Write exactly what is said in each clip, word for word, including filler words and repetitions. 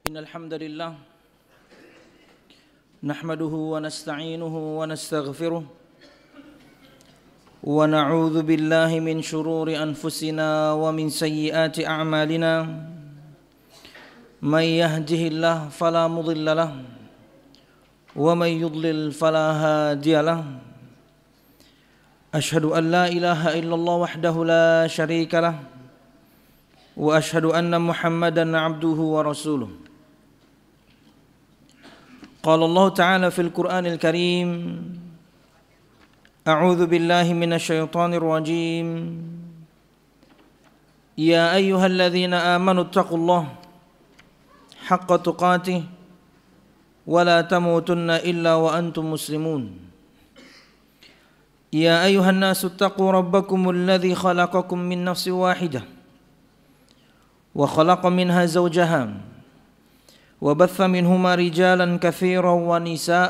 إن الحمد لله نحمده ونستعينه ونستغفره ونعوذ بالله من شرور أنفسنا ومن سيئات أعمالنا من يهده الله فلا مضل له ومن يضلل فلا هادي له أشهد أن لا إله إلا الله وحده لا شريك له وأشهد أن محمدا عبده ورسوله قال الله تعالى في القرآن الكريم أعوذ بالله من الشيطان الرجيم يا أيها الذين آمنوا اتقوا الله حق تقاته ولا تموتن إلا وأنتم مسلمون يا أيها الناس اتقوا ربكم الذي خلقكم من نفس واحدة وخلق منها زوجها وبث منهما رجالا كثيرا ونساء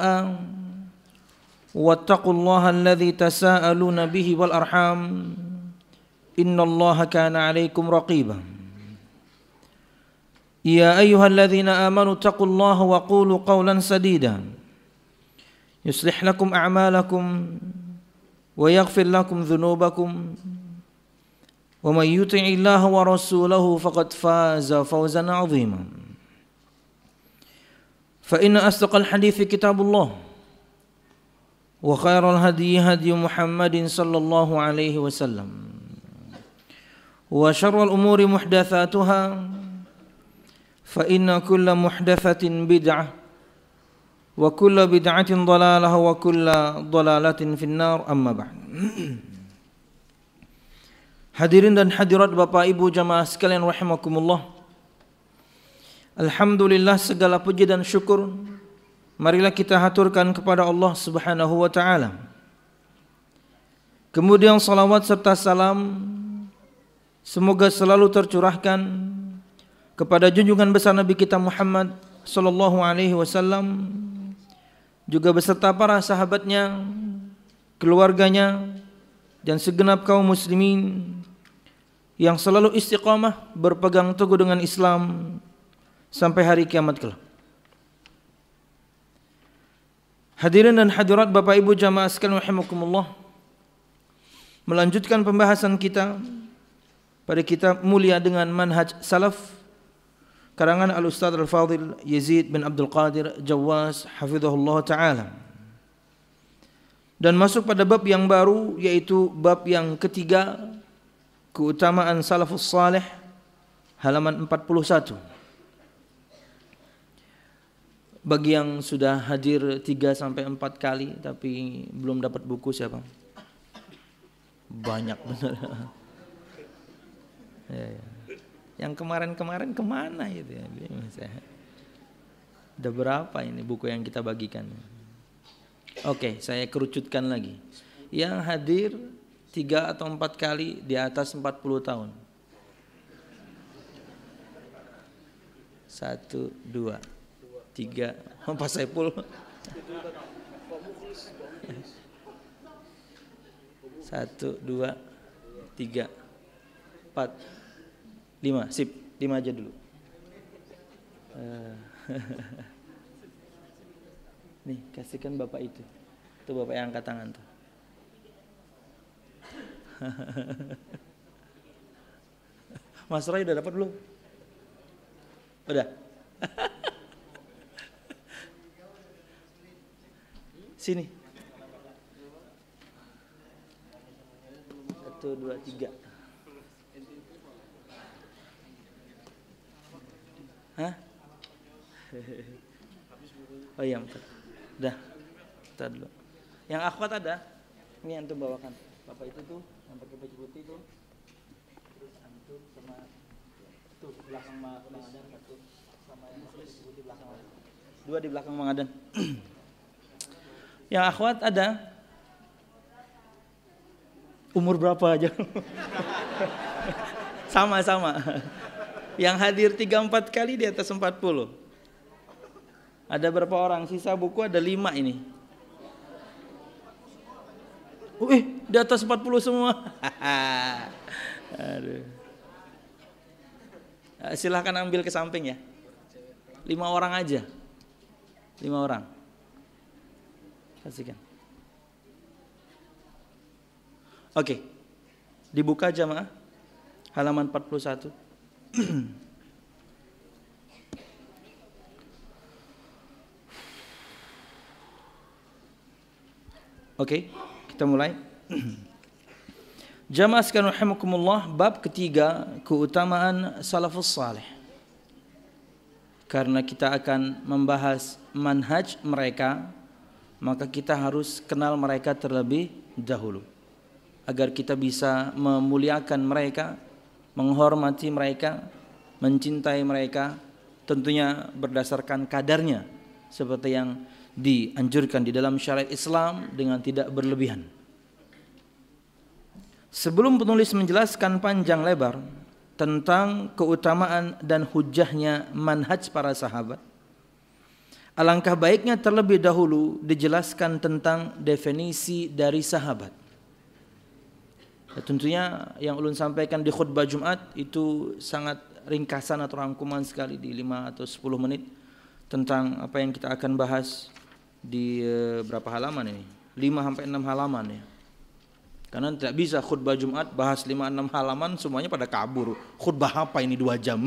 واتقوا الله الذي تساءلون به والأرحام إن الله كان عليكم رقيبا يا أيها الذين آمنوا اتقوا الله وقولوا قولا سديدا يصلح لكم أعمالكم ويغفر لكم ذنوبكم ومن يطع الله ورسوله فقد فاز فوزا عظيما فإن أصدق الحديث كتاب الله وخير الهدي هدي محمد صلى الله عليه وسلم وشر الأمور محدثاتها فإن كل محدثة بدعة وكل بدعة ضلالة وكل ضلالة في النار أما بعد. Hadirin dan hadirat Bapak Ibu jamaah sekalian rahimakumullah. Alhamdulillah, segala puji dan syukur marilah kita haturkan kepada Allah Subhanahu wa taala. Kemudian salawat serta salam semoga selalu tercurahkan kepada junjungan besar Nabi kita Muhammad sallallahu alaihi wasallam, juga beserta para sahabatnya, keluarganya, dan segenap kaum muslimin yang selalu istiqamah berpegang teguh dengan Islam sampai hari kiamat kelak. Hadirin dan hadirat Bapak Ibu jamaah sekalian rahimakumullah, melanjutkan pembahasan kita pada kitab mulia dengan manhaj salaf karangan Al-Ustadz Al-Fadhil Yazid bin Abdul Qadir Jawas hafizahullah ta'ala, dan masuk pada bab yang baru, yaitu bab yang ketiga, keutamaan salafus salih, halaman empat puluh satu. Bagi yang sudah hadir tiga sampai empat kali tapi belum dapat buku siapa? Banyak benar. Ya, ya. Yang kemarin-kemarin kemana gitu ya? Udah berapa ini buku yang kita bagikan? Oke, saya kerucutkan lagi. Yang hadir tiga atau empat kali di atas empat puluh tahun. Satu, dua, tiga. Pak Saipul. Satu, dua, tiga, empat, lima. Sip, lima aja dulu. Nih, kasihkan Bapak itu. Itu Bapak yang angkat tangan tuh. Mas Roy udah dapat belum? Udah. Sini. Satu, dua, tiga. Hah? Oh iya, bentar. Udah. Bentar dulu. Yang akhwat ada? Ini antum bawakan. Bapak itu tuh yang pakai baju putih tuh. Terus antum sama tuh belakang Mang Adan satu, sama yang pakai baju putih belakang. Dua di belakang Mang Adan. Yang akhwat ada? Umur berapa aja? Sama-sama. Yang hadir tiga empat kali di atas empat puluh. Ada berapa orang? Sisa buku ada lima ini. Wih, di atas empat puluh semua. Aduh. Silahkan ambil ke samping ya. Lima orang aja. Lima orang. Kasihkan. Oke. Dibuka jamaah. Halaman empat puluh satu. Oke, kita mulai. Jamaah sekalian rahimakumullah, bab ketiga, keutamaan salafus saleh. Karena kita akan membahas manhaj mereka, maka kita harus kenal mereka terlebih dahulu agar kita bisa memuliakan mereka, menghormati mereka, mencintai mereka, tentunya berdasarkan kadarnya seperti yang dianjurkan di dalam syariat Islam dengan tidak berlebihan. Sebelum penulis menjelaskan panjang lebar tentang keutamaan dan hujahnya manhaj para sahabat, alangkah baiknya terlebih dahulu dijelaskan tentang definisi dari sahabat. Ya, tentunya yang ulun sampaikan di khutbah Jumat itu sangat ringkasan atau rangkuman sekali di lima atau sepuluh menit tentang apa yang kita akan bahas di e, berapa halaman ini? lima sampai enam halaman ya. Karena tidak bisa khutbah Jumat bahas lima enam halaman semuanya pada kabur. Khutbah apa ini dua jam?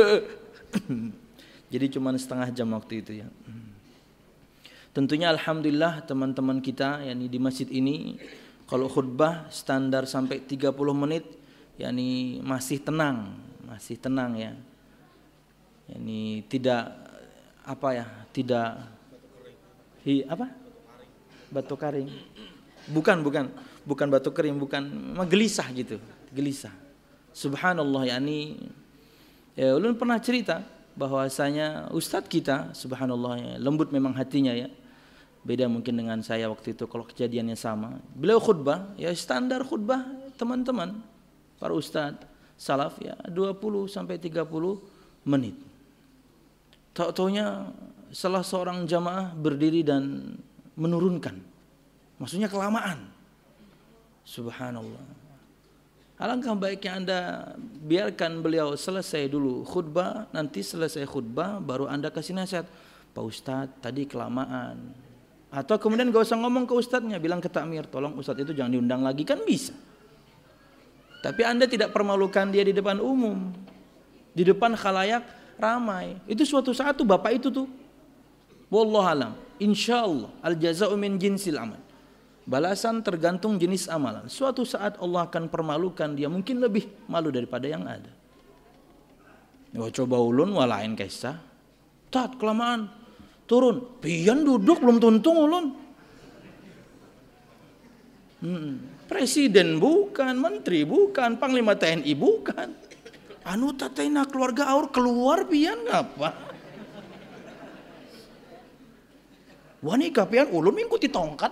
Jadi cuma setengah jam waktu itu ya. Tentunya alhamdulillah teman-teman kita yakni di masjid ini kalau khutbah standar sampai tiga puluh menit yakni masih tenang, masih tenang ya. Yani tidak apa ya, tidak hi, apa? Batu kering. Bukan, bukan. Bukan batu kering, bukan, memang gelisah gitu, gelisah. Subhanallah, yakni ya, ulun pernah cerita bahwasanya ustadz kita, subhanallah ya, lembut memang hatinya ya. Beda mungkin dengan saya waktu itu kalau kejadiannya sama. Beliau khutbah, ya standar khutbah teman-teman para ustadz salaf ya dua puluh sampai tiga puluh menit. Tahu-taunya salah seorang jamaah berdiri dan menurunkan. Maksudnya kelamaan. Subhanallah. Alangkah baiknya Anda biarkan beliau selesai dulu khutbah, nanti selesai khutbah baru Anda kasih nasihat. Pak Ustadz tadi kelamaan. Atau kemudian gak usah ngomong ke ustadznya, bilang ke takmir, tolong ustadz itu jangan diundang lagi, kan bisa. Tapi Anda tidak permalukan dia di depan umum, di depan khalayak ramai. Itu suatu saat tuh bapak itu tuh, wallahualam, insyaallah al jaza'u min jinsil amal. Balasan tergantung jenis amalan. Suatu saat Allah akan permalukan dia, mungkin lebih malu daripada yang ada. Ya, coba ulun walain kisah. Tat kelamaan turun. Pian duduk belum tuntung ulun. Hmm. Presiden bukan, menteri bukan, panglima T N I bukan. Anu tatena keluarga aur keluar pian ngapa? Wani kapian ulun mengikuti tongkat.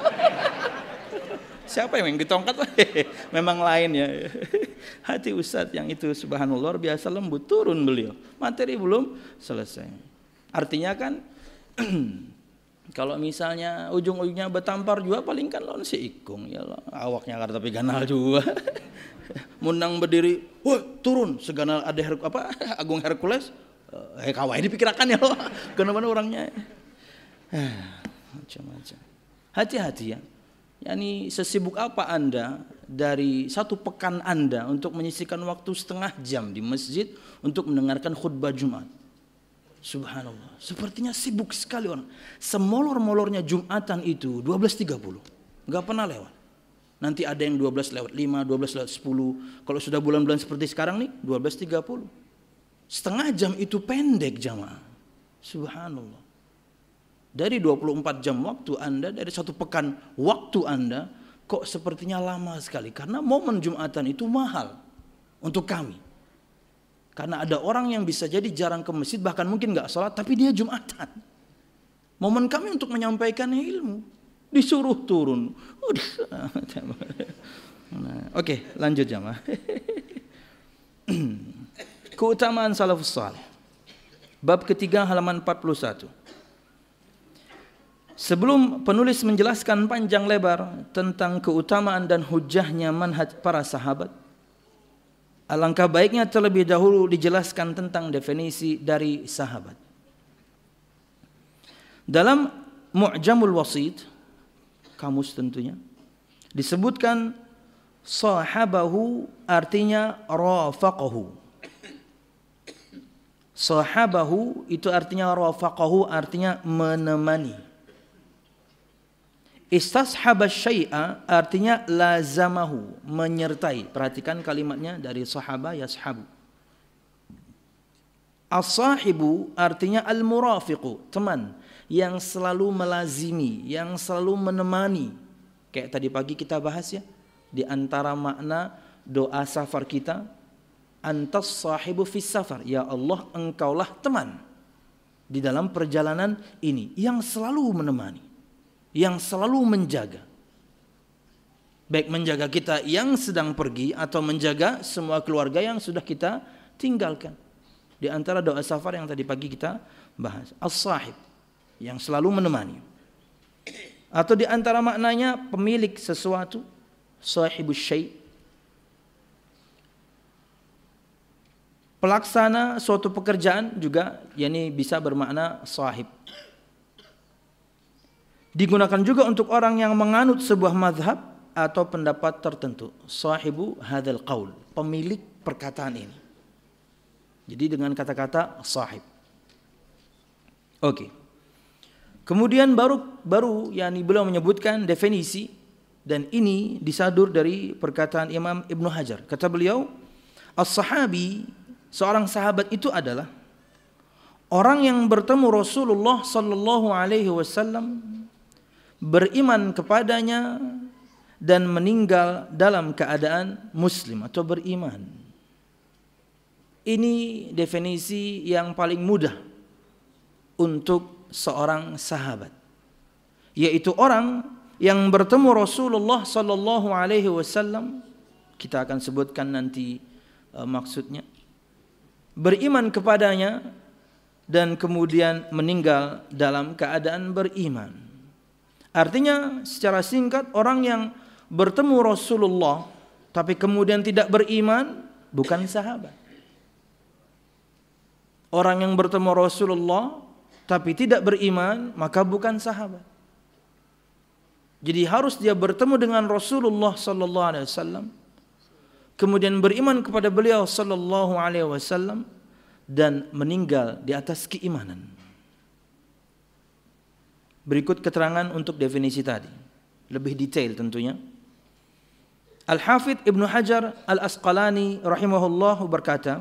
Siapa yang mengikuti tongkat? Memang lain ya. Hati ustadz yang itu subhanallah luar biasa lembut, turun beliau. Materi belum selesai. Artinya kan kalau misalnya ujung-ujungnya betampar juga paling kan lawan si ikung ya lah. Awaknya kata tapi ganal juga. Mundang berdiri, wah turun seganal ada her, apa Agung Hercules. Eh kawai dipikirkan ya loh. Kenapa orangnya? Macam-macam. Hati-hati ya. Yani sesibuk apa Anda dari satu pekan Anda untuk menyisihkan waktu setengah jam di masjid untuk mendengarkan khutbah Jumat. Subhanallah. Sepertinya sibuk sekali orang. Semolor-molornya Jumatan itu dua belas tiga puluh. Enggak pernah lewat. Nanti ada yang dua belas lewat lima, dua belas lewat sepuluh. Kalau sudah bulan-bulan seperti sekarang nih dua belas tiga puluh. Setengah jam itu pendek jamaah. Subhanallah. Dari dua puluh empat jam waktu Anda, dari satu pekan waktu Anda, kok sepertinya lama sekali. Karena momen Jumatan itu mahal untuk kami. Karena ada orang yang bisa jadi jarang ke masjid, bahkan mungkin gak sholat, tapi dia Jumatan. Momen kami untuk menyampaikan ilmu, disuruh turun. Nah, Oke, lanjut jamaah. Keutamaan salafus saleh. Bab ketiga halaman empat puluh satu. Sebelum penulis menjelaskan panjang lebar tentang keutamaan dan hujahnya manhaj para sahabat, alangkah baiknya terlebih dahulu dijelaskan tentang definisi dari sahabat. Dalam Mu'jamul Wasit, kamus tentunya, disebutkan sahabahu artinya rafaqahu. Sahabahu itu artinya rafaqahu, artinya menemani. Istashaba syai'a artinya lazamahu, menyertai. Perhatikan kalimatnya dari sahaba yashabu. As-sahibu artinya al-murafiqu, teman yang selalu melazimi, yang selalu menemani. Kayak tadi pagi kita bahas ya, di antara makna doa safar kita, antas sahibu fis safar, ya Allah engkaulah teman di dalam perjalanan ini, yang selalu menemani, yang selalu menjaga. Baik menjaga kita yang sedang pergi atau menjaga semua keluarga yang sudah kita tinggalkan. Di antara doa safar yang tadi pagi kita bahas, as-sahib, yang selalu menemani. Atau di antara maknanya pemilik sesuatu, sahibus syai', pelaksana suatu pekerjaan juga, yakni bisa bermakna sahib. Digunakan juga untuk orang yang menganut sebuah mazhab atau pendapat tertentu. Sahibu hadzal qaul, pemilik perkataan ini. Jadi dengan kata-kata sahib. Oke. Kemudian baru baru yakni beliau menyebutkan definisi, dan ini disadur dari perkataan Imam Ibnu Hajar. Kata beliau, as-sahabi, seorang sahabat itu adalah orang yang bertemu Rasulullah sallallahu alaihi wasallam, beriman kepadanya dan meninggal dalam keadaan muslim atau beriman. Ini definisi yang paling mudah untuk seorang sahabat, yaitu orang yang bertemu Rasulullah sallallahu alaihi wasallam, kita akan sebutkan nanti uh, maksudnya, beriman kepadanya dan kemudian meninggal dalam keadaan beriman. Artinya secara singkat, orang yang bertemu Rasulullah tapi kemudian tidak beriman bukan sahabat. Orang yang bertemu Rasulullah tapi tidak beriman maka bukan sahabat. Jadi harus dia bertemu dengan Rasulullah sallallahu alaihi wasallam, kemudian beriman kepada beliau sallallahu alaihi wasallam dan meninggal di atas keimanan. Berikut keterangan untuk definisi tadi, lebih detail tentunya. Al-Hafidh Ibnu Hajar Al-Asqalani rahimahullah berkata,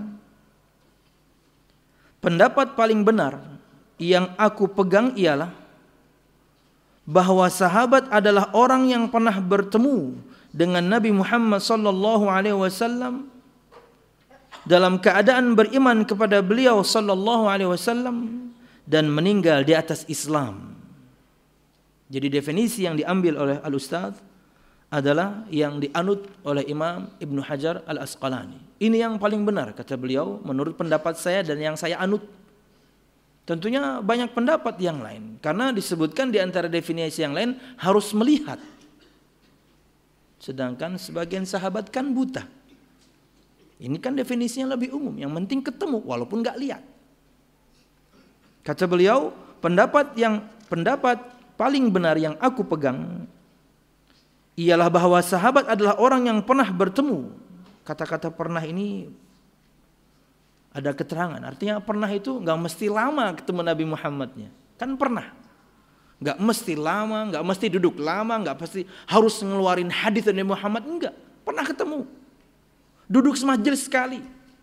pendapat paling benar yang aku pegang ialah bahwa sahabat adalah orang yang pernah bertemu dengan Nabi Muhammad sallallahu alaihi wasallam dalam keadaan beriman kepada beliau sallallahu alaihi wasallam dan meninggal di atas Islam. Jadi definisi yang diambil oleh Al-Ustadz adalah yang dianut oleh Imam Ibnu Hajar Al-Asqalani. Ini yang paling benar kata beliau menurut pendapat saya dan yang saya anut. Tentunya banyak pendapat yang lain, karena disebutkan di antara definisi yang lain harus melihat. Sedangkan sebagian sahabat kan buta. Ini kan definisinya lebih umum, yang penting ketemu walaupun nggak lihat. Kata beliau, pendapat yang pendapat paling benar yang aku pegang ialah bahwa sahabat adalah orang yang pernah bertemu. Kata-kata pernah ini ada keterangan, artinya pernah itu nggak mesti lama ketemu Nabi Muhammadnya, kan pernah. Nggak mesti lama, nggak mesti duduk lama, nggak pasti harus ngeluarin hadis dari Muhammad, enggak. Pernah ketemu, duduk semajelis sekali.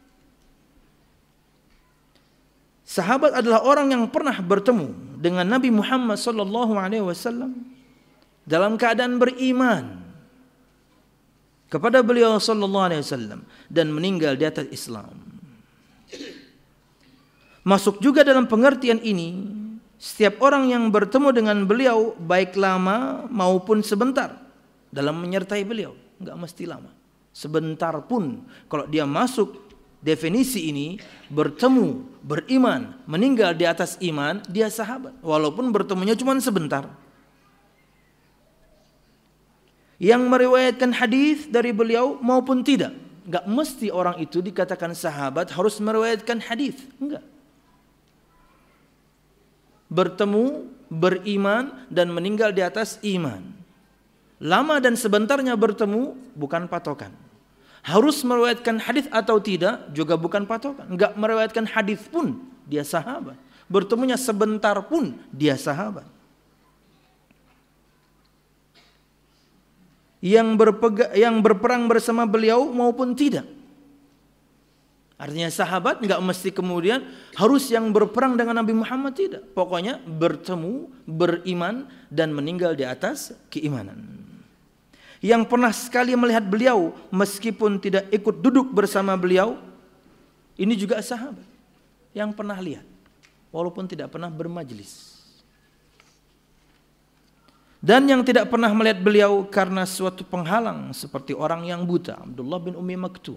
Sahabat adalah orang yang pernah bertemu dengan Nabi Muhammad sallallahu alaihi wasallam dalam keadaan beriman kepada beliau sallallahu alaihi wasallam dan meninggal di atas Islam. Masuk juga dalam pengertian ini setiap orang yang bertemu dengan beliau baik lama maupun sebentar dalam menyertai beliau, enggak mesti lama, sebentar pun kalau dia masuk definisi ini, bertemu, beriman, meninggal di atas iman, dia sahabat walaupun bertemunya cuma sebentar. Yang meriwayatkan hadis dari beliau maupun tidak, enggak mesti orang itu dikatakan sahabat harus meriwayatkan hadis, enggak. Bertemu beriman dan meninggal di atas iman. Lama dan sebentarnya bertemu bukan patokan. Harus meriwayatkan hadis atau tidak juga bukan patokan. Enggak meriwayatkan hadis pun dia sahabat. Bertemunya sebentar pun dia sahabat. Yang berpega, yang berperang bersama beliau maupun tidak. Artinya sahabat enggak mesti kemudian harus yang berperang dengan Nabi Muhammad, tidak. Pokoknya bertemu, beriman dan meninggal di atas keimanan. Yang pernah sekali melihat beliau meskipun tidak ikut duduk bersama beliau, ini juga sahabat yang pernah lihat walaupun tidak pernah bermajlis. Dan yang tidak pernah melihat beliau karena suatu penghalang seperti orang yang buta, Abdullah bin Ummi Maktum,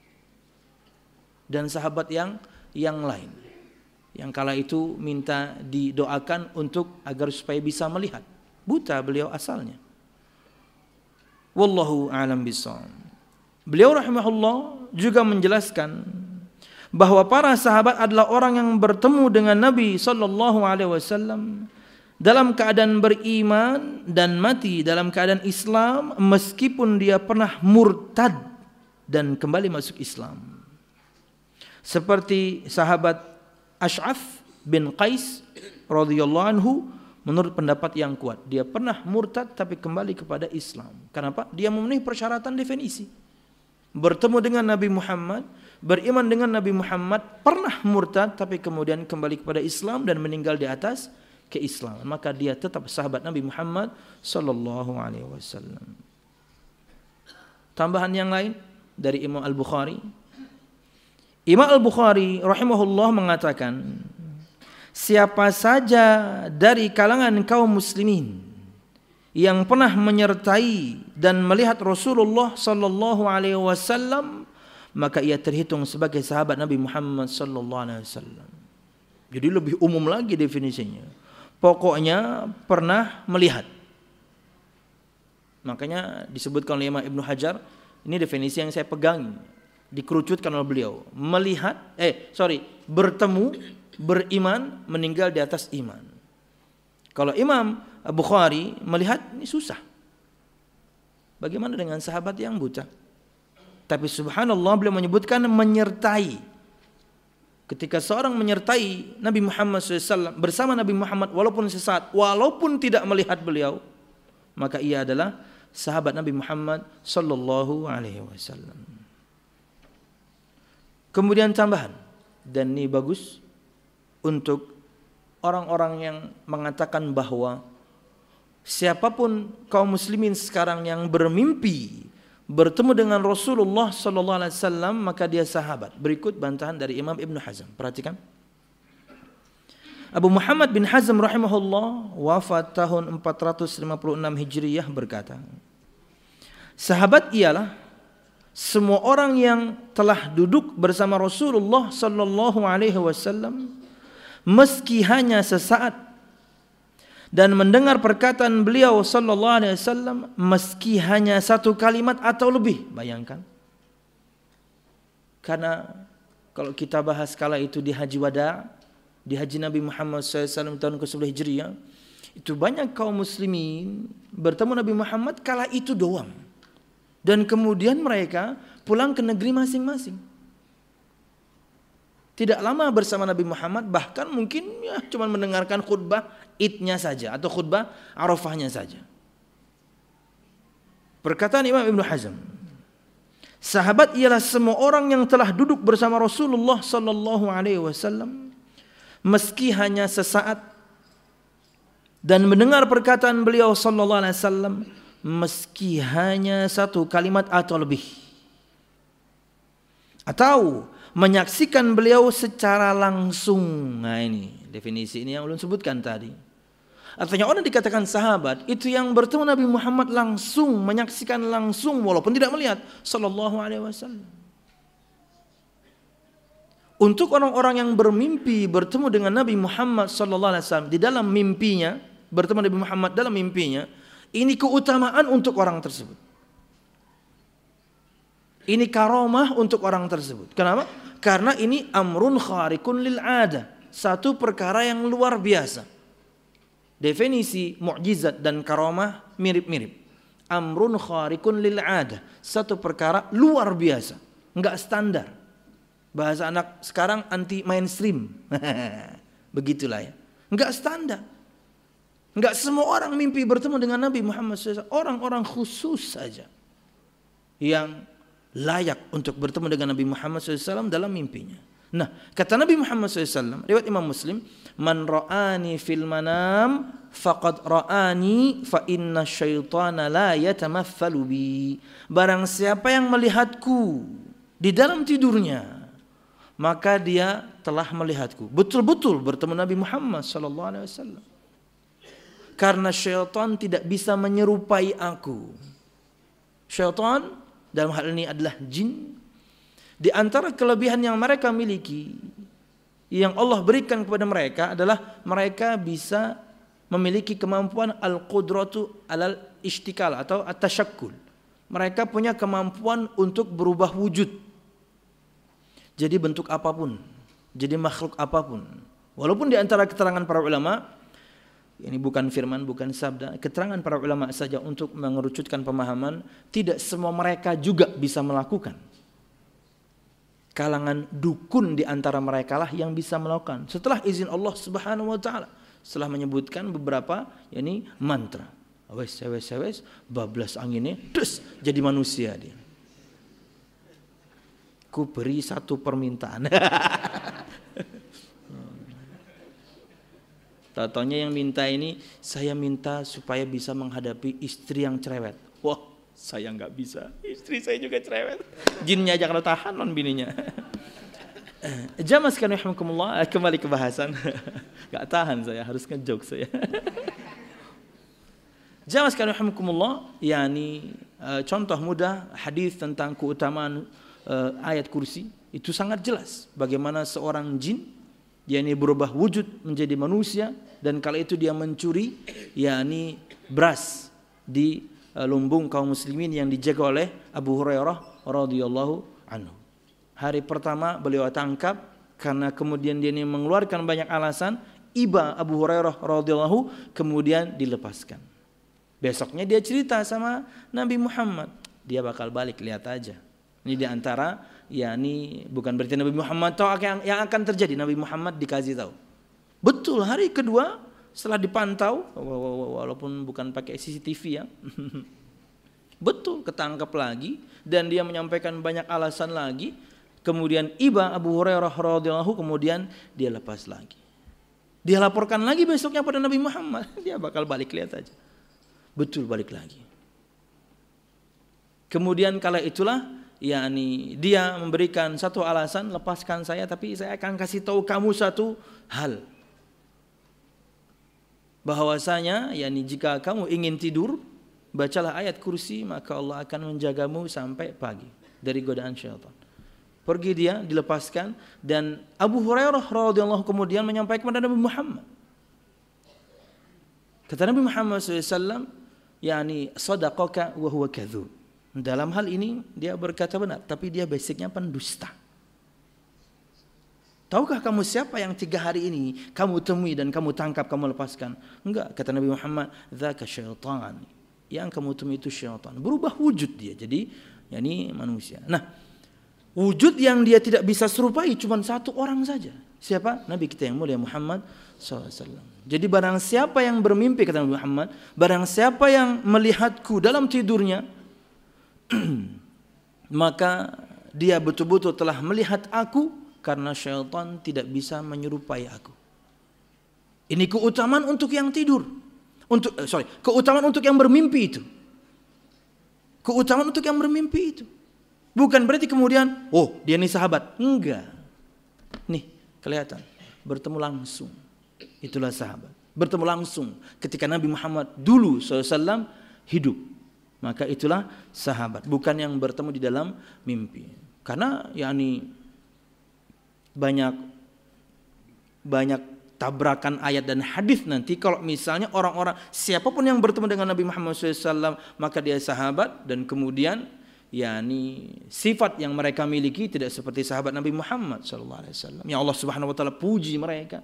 dan sahabat yang yang lain yang kala itu minta didoakan untuk agar supaya bisa melihat. Buta beliau asalnya. Wallahu a'lam bishawab. Beliau rahimahullah juga menjelaskan bahwa para sahabat adalah orang yang bertemu dengan Nabi sallallahu alaihi wasallam dalam keadaan beriman dan mati dalam keadaan Islam meskipun dia pernah murtad dan kembali masuk Islam. Seperti sahabat Ash'ath bin Qais radhiyallahu anhu, menurut pendapat yang kuat, dia pernah murtad tapi kembali kepada Islam. Kenapa? Dia memenuhi persyaratan definisi. Bertemu dengan Nabi Muhammad, beriman dengan Nabi Muhammad, pernah murtad tapi kemudian kembali kepada Islam dan meninggal di atas keislaman. Maka dia tetap sahabat Nabi Muhammad sallallahu alaihi wasallam. Tambahan yang lain dari Imam Al-Bukhari. Imam Al-Bukhari rahimahullah mengatakan, siapa saja dari kalangan kaum muslimin yang pernah menyertai dan melihat Rasulullah sallallahu alaihi wasallam, maka ia terhitung sebagai sahabat Nabi Muhammad sallallahu alaihi wasallam. Jadi lebih umum lagi definisinya. Pokoknya pernah melihat. Makanya disebutkan oleh Imam Ibnu Hajar, ini definisi yang saya pegang, dikerucutkan oleh beliau. Melihat, eh sorry, bertemu, beriman, meninggal di atas iman. Kalau Imam Bukhari melihat, ini susah. Bagaimana dengan sahabat yang buta? Tapi subhanallah beliau menyebutkan menyertai. Ketika seorang menyertai Nabi Muhammad shallallahu alaihi wasallam bersama Nabi Muhammad walaupun sesaat, walaupun tidak melihat beliau, maka ia adalah sahabat Nabi Muhammad sallallahu alaihi wasallam. Kemudian tambahan, dan ini bagus untuk orang-orang yang mengatakan bahwa siapapun kaum muslimin sekarang yang bermimpi bertemu dengan Rasulullah sallallahu alaihi wasallam maka dia sahabat. Berikut bantahan dari Imam Ibnu Hazm. Perhatikan. Abu Muhammad bin Hazm rahimahullah wafat tahun empat ratus lima puluh enam Hijriyah berkata, sahabat ialah semua orang yang telah duduk bersama Rasulullah sallallahu alaihi wasallam meski hanya sesaat dan mendengar perkataan beliau sallallahu alaihi wasallam meski hanya satu kalimat atau lebih. Bayangkan. Karena kalau kita bahas kala itu di Haji Wada, di Haji Nabi Muhammad shallallahu alaihi wasallam tahun ke sebelas Hijriah, itu banyak kaum muslimin bertemu Nabi Muhammad kala itu doang. Dan kemudian mereka pulang ke negeri masing-masing. Tidak lama bersama Nabi Muhammad, bahkan mungkin ya cuma mendengarkan khutbah idnya saja atau khutbah Arafahnya saja. Perkataan Imam Ibnu Hazm, sahabat ialah semua orang yang telah duduk bersama Rasulullah sallallahu alaihi wasallam meski hanya sesaat dan mendengar perkataan beliau sallallahu alaihi wasallam meski hanya satu kalimat atau lebih, atau menyaksikan beliau secara langsung. Nah ini definisi ini yang ulun sebutkan tadi. Artinya orang dikatakan sahabat itu yang bertemu Nabi Muhammad langsung, menyaksikan langsung walaupun tidak melihat sallallahu alaihi wasallam. Untuk orang-orang yang bermimpi bertemu dengan Nabi Muhammad sallallahu alaihi wasallam di dalam mimpinya, bertemu Nabi Muhammad dalam mimpinya, ini keutamaan untuk orang tersebut. Ini karamah untuk orang tersebut. Kenapa? Karena ini amrun khariqun lil ada, satu perkara yang luar biasa. Definisi mukjizat dan karamah mirip-mirip. Amrun khariqun lil 'adah, satu perkara luar biasa, enggak standar. Bahasa anak sekarang anti mainstream. Begitulah ya. Enggak standar. Enggak semua orang mimpi bertemu dengan Nabi Muhammad shallallahu alaihi wasallam. Orang-orang khusus saja yang layak untuk bertemu dengan Nabi Muhammad shallallahu alaihi wasallam dalam mimpinya. Nah, kata Nabi Muhammad shallallahu alaihi wasallam, riwayat Imam Muslim, man ra'ani fil manam faqad ra'ani fa inna syaitana la yatamatsalu bi. Barang siapa yang melihatku di dalam tidurnya, maka dia telah melihatku. Betul-betul bertemu Nabi Muhammad sallallahu alaihi wasallam. Karena syaitan tidak bisa menyerupai aku. Syaitan dalam hal ini adalah jin. Di antara kelebihan yang mereka miliki, yang Allah berikan kepada mereka adalah mereka bisa memiliki kemampuan al-qudratu alal ishtikal atau at-tashakkul. Mereka punya kemampuan untuk berubah wujud. Jadi bentuk apapun, jadi makhluk apapun. Walaupun di antara keterangan para ulama, ini bukan firman, bukan sabda, keterangan para ulama saja untuk mengerucutkan pemahaman, tidak semua mereka juga bisa melakukan. Kalangan dukun di antara mereka lah yang bisa melakukan setelah izin Allah Subhanahu wa taala, setelah menyebutkan beberapa yakni mantra. Wes wes wes bablas anginnya, dus jadi manusia dia. Ku beri satu permintaan. Tatonya yang minta ini, saya minta supaya bisa menghadapi istri yang cerewet. Wah, saya nggak bisa. Istri saya juga cerewet. Jinnya aja kalau tahan non bininya. Jamaah sekalian rahimakumullah, kembali ke bahasan. Gak tahan saya, harus nge-joke saya. Jamaah sekalian rahimakumullah, yakni uh, contoh mudah hadis tentang keutamaan uh, ayat kursi itu sangat jelas. Bagaimana seorang jin yakni berubah wujud menjadi manusia, dan kala itu dia mencuri yakni beras di uh, lumbung kaum muslimin yang dijaga oleh Abu Hurairah radhiyallahu anhu. Hari pertama beliau tangkap karena kemudian dia ini mengeluarkan banyak alasan, iba Abu Hurairah radhiyallahu kemudian dilepaskan. Besoknya dia cerita sama Nabi Muhammad, dia bakal balik, lihat aja. Ini diantara yakni bukan berarti Nabi Muhammad tahu yang akan terjadi, Nabi Muhammad dikasih tahu. Betul, hari kedua setelah dipantau, walaupun bukan pakai C C T V ya, betul ketangkap lagi dan dia menyampaikan banyak alasan lagi. Kemudian iba Abu Hurairah radhiyallahu kemudian dia lepas lagi. Dia laporkan lagi besoknya pada Nabi Muhammad, dia bakal balik, lihat aja. Betul, balik lagi. Kemudian kala itulah yakni dia memberikan satu alasan, lepaskan saya tapi saya akan kasih tahu kamu satu hal. Bahwasanya yakni jika kamu ingin tidur, bacalah ayat kursi, maka Allah akan menjagamu sampai pagi dari godaan syaitan. Pergi dia, dilepaskan, dan Abu Hurairah radhiyallahu kemudian menyampaikan kepada Nabi Muhammad. Kata Nabi Muhammad shallallahu alaihi wasallam, yakni sadaqaka wa huwa kadzub. Dalam hal ini dia berkata benar, tapi dia basicnya pendusta. Tahukah kamu siapa yang tiga hari ini kamu temui dan kamu tangkap, kamu lepaskan? Enggak, kata Nabi Muhammad, dzaka syaitan. Yang kamu temui itu syaitan. Berubah wujud dia jadi yakni manusia. Nah, wujud yang dia tidak bisa serupai cuma satu orang saja. Siapa? Nabi kita yang mulia Muhammad shallallahu alaihi wasallam. Jadi barang siapa yang bermimpi, kata Nabi Muhammad, barang siapa yang melihatku dalam tidurnya, maka dia betul-betul telah melihat aku, karena syaitan tidak bisa menyerupai aku. Ini keutamaan untuk yang tidur, untuk eh, sorry, keutamaan untuk yang bermimpi itu. Keutamaan untuk yang bermimpi itu. Bukan berarti kemudian, oh dia ini sahabat. Enggak. Nih, kelihatan. Bertemu langsung. Itulah sahabat. Bertemu langsung. Ketika Nabi Muhammad dulu shallallahu alaihi wasallam hidup. Maka itulah sahabat. Bukan yang bertemu di dalam mimpi. Karena yakni banyak banyak tabrakan ayat dan hadis nanti. Kalau misalnya orang-orang, siapapun yang bertemu dengan Nabi Muhammad shallallahu alaihi wasallam, maka dia sahabat, dan kemudian yakni sifat yang mereka miliki tidak seperti sahabat Nabi Muhammad sallallahu alaihi wasallam. Ya Allah Subhanahu wa taala puji mereka.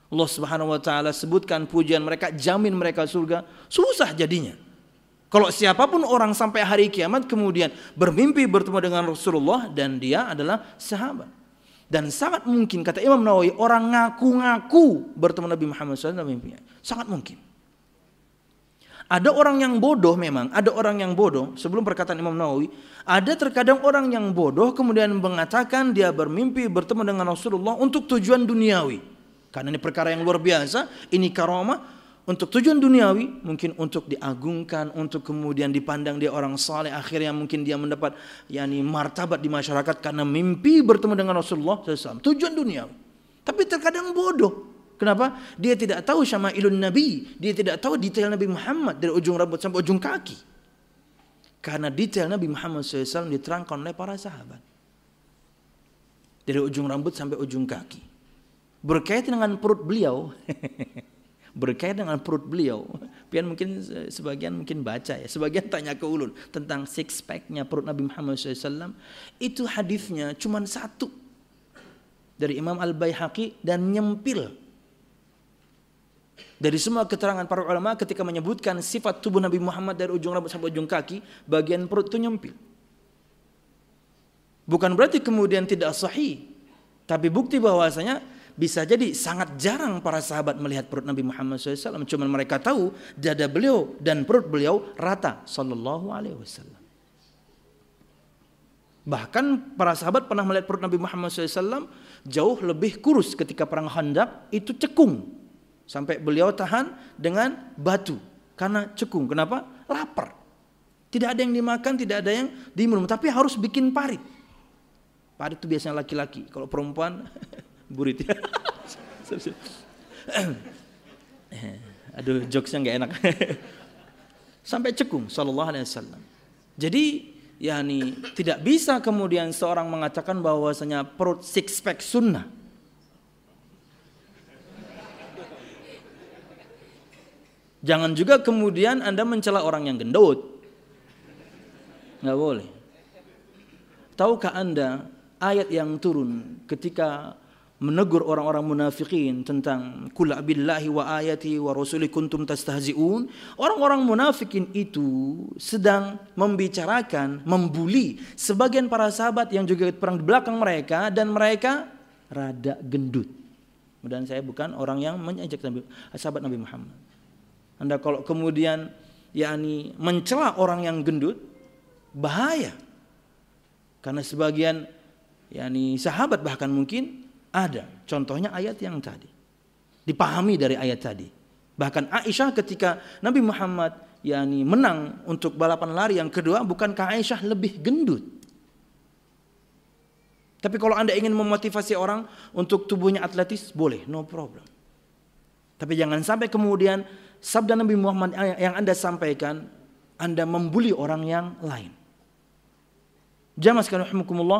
Allah Subhanahu wa taala sebutkan pujian mereka, jamin mereka surga, susah jadinya. Kalau siapapun orang sampai hari kiamat kemudian bermimpi bertemu dengan Rasulullah dan dia adalah sahabat. Dan sangat mungkin kata Imam Nawawi orang ngaku-ngaku bertemu Nabi Muhammad shallallahu alaihi wasallam mimpinya. Sangat mungkin. Ada orang yang bodoh memang, ada orang yang bodoh sebelum perkataan Imam Nawawi. Ada terkadang orang yang bodoh kemudian mengatakan dia bermimpi bertemu dengan Rasulullah untuk tujuan duniawi. Karena ini perkara yang luar biasa, ini karamah. Untuk tujuan duniawi, mungkin untuk diagungkan, untuk kemudian dipandang dia orang saleh, akhirnya mungkin dia mendapat yakni martabat di masyarakat karena mimpi bertemu dengan Rasulullah shallallahu alaihi wasallam. Tujuan duniawi. Tapi terkadang bodoh. Kenapa? Dia tidak tahu syama'ilun Nabi, dia tidak tahu detail Nabi Muhammad dari ujung rambut sampai ujung kaki. Karena detail Nabi Muhammad shallallahu alaihi wasallam diterangkan oleh para sahabat. Dari ujung rambut sampai ujung kaki. Berkaitan dengan perut beliau. Berkaitan dengan perut beliau, pian mungkin sebagian mungkin baca ya, sebagian tanya ke ulun tentang six packnya perut Nabi Muhammad shallallahu alaihi wasallam. Itu hadisnya cuma satu dari Imam Al-Baihaqi dan nyempil. Dari semua keterangan para ulama ketika menyebutkan sifat tubuh Nabi Muhammad dari ujung rambut sampai ujung kaki, bagian perut itu nyempil. Bukan berarti kemudian tidak sahih, tapi bukti bahwasanya bisa jadi sangat jarang para sahabat melihat perut Nabi Muhammad shallallahu alaihi wasallam. Cuma mereka tahu dada beliau dan perut beliau rata sallallahu alaihi wasallam. Bahkan para sahabat pernah melihat perut Nabi Muhammad shallallahu alaihi wasallam jauh lebih kurus ketika perang Khandaq, itu cekung. Sampai beliau tahan dengan batu karena cekung. Kenapa? Lapar. Tidak ada yang dimakan, tidak ada yang diminum, tapi harus bikin parit. Parit itu biasanya laki-laki. Kalau perempuan burit ya. Aduh, jokesnya nggak enak. Sampai cekung sallallahu alaihi wasallam. Jadi yakni tidak bisa kemudian seorang mengatakan bahwasanya perut six pack sunnah. Jangan juga kemudian Anda mencela orang yang gendut. Nggak boleh. Tahukah Anda ayat yang turun ketika menegur orang-orang munafikin tentang kul billahi wa ayati wa rasuli kuntum tastahzi'un. Orang-orang munafikin itu sedang membicarakan, membuli sebagian para sahabat yang juga perang di belakang mereka dan mereka rada gendut. Dan saya bukan orang yang mengejek Nabi, sahabat Nabi Muhammad. Anda kalau kemudian yakni mencela orang yang gendut, bahaya. Karena sebagian yakni sahabat bahkan mungkin ada. Contohnya ayat yang tadi. Dipahami dari ayat tadi. Bahkan Aisyah ketika Nabi Muhammad yakni menang untuk balapan lari yang kedua, bukankah Aisyah lebih gendut? Tapi kalau Anda ingin memotivasi orang untuk tubuhnya atletis, boleh, no problem. Tapi jangan sampai kemudian sabda Nabi Muhammad yang Anda sampaikan, Anda membuli orang yang lain. Jamaah sekalian rahimakumullah,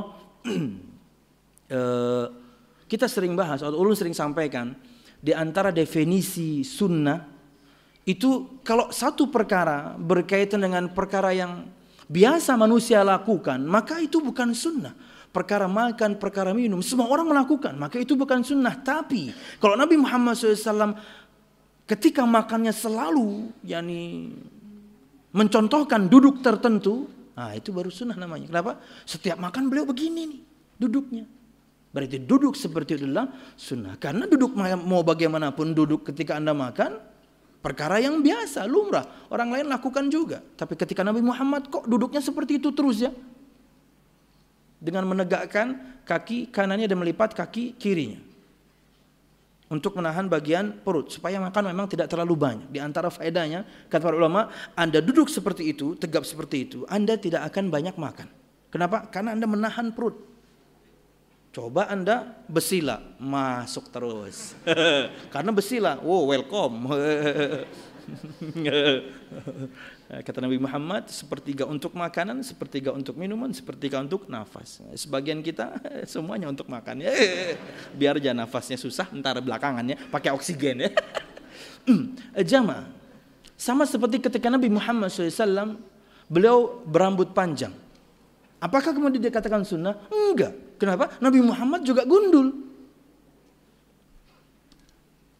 kita sering bahas, atau ulun sering sampaikan, di antara definisi sunnah, itu kalau satu perkara berkaitan dengan perkara yang biasa manusia lakukan, maka itu bukan sunnah. Perkara makan, perkara minum, semua orang melakukan, maka itu bukan sunnah. Tapi kalau Nabi Muhammad shallallahu alaihi wasallam ketika makannya selalu yakni mencontohkan duduk tertentu, nah itu baru sunnah namanya. Kenapa? Setiap makan beliau begini nih duduknya. Berarti duduk seperti itulah sunnah. Karena duduk mau bagaimanapun duduk ketika Anda makan, perkara yang biasa, lumrah. Orang lain lakukan juga. Tapi ketika Nabi Muhammad kok duduknya seperti itu terus ya? Dengan menegakkan kaki kanannya dan melipat kaki kirinya. Untuk menahan bagian perut. Supaya makan memang tidak terlalu banyak. Di antara faedahnya, kata para ulama, Anda duduk seperti itu, tegap seperti itu, Anda tidak akan banyak makan. Kenapa? Karena Anda menahan perut. Coba Anda bersila, masuk terus. Karena bersila, wow welcome. Kata Nabi Muhammad, sepertiga untuk makanan, sepertiga untuk minuman, sepertiga untuk nafas. Sebagian kita semuanya untuk makan ya. Biar aja nafasnya susah, ntar belakangannya pakai oksigen ya. Jamaah, sama seperti ketika Nabi Muhammad shallallahu alaihi wasallam beliau berambut panjang. Apakah kemudian dikatakan sunnah? Enggak. Kenapa? Nabi Muhammad juga gundul.